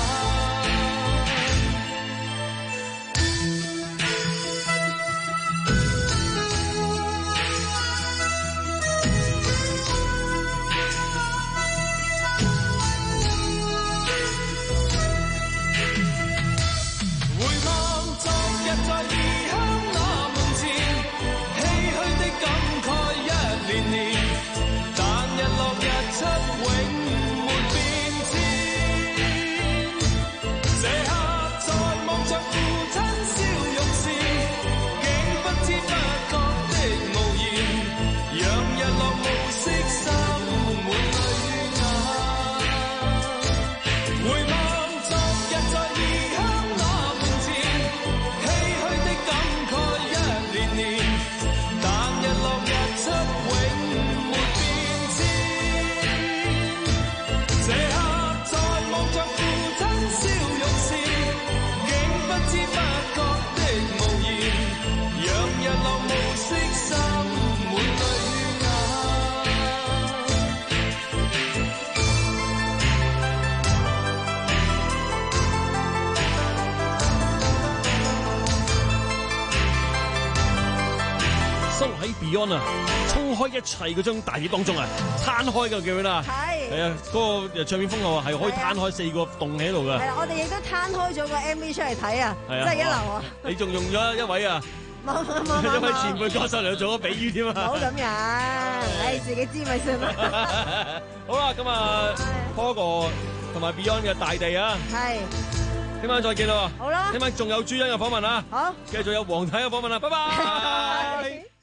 Beyond 啊，衝開一切嗰張大碟當中啊，攤開嘅叫咩啦？係係啊，嗰個唱片封路係可以攤開四個洞喺度㗎。 係啊，我哋亦都攤開咗個 M V 出嚟睇啊，真係一流啊！ 你仲用咗一位啊？ 冇冇冇冇， 一位前輩歌手嚟做咗比喻添啊！ 唔好咁樣，唉，自己知咪算啦。 好啦，咁啊，Paul哥同埋 Beyond 嘅大地啊， 係， 聽晚再見啦。 好啦， 聽晚仲有朱茵嘅訪問啊， 好， 繼續有黃太嘅訪問啊，拜拜。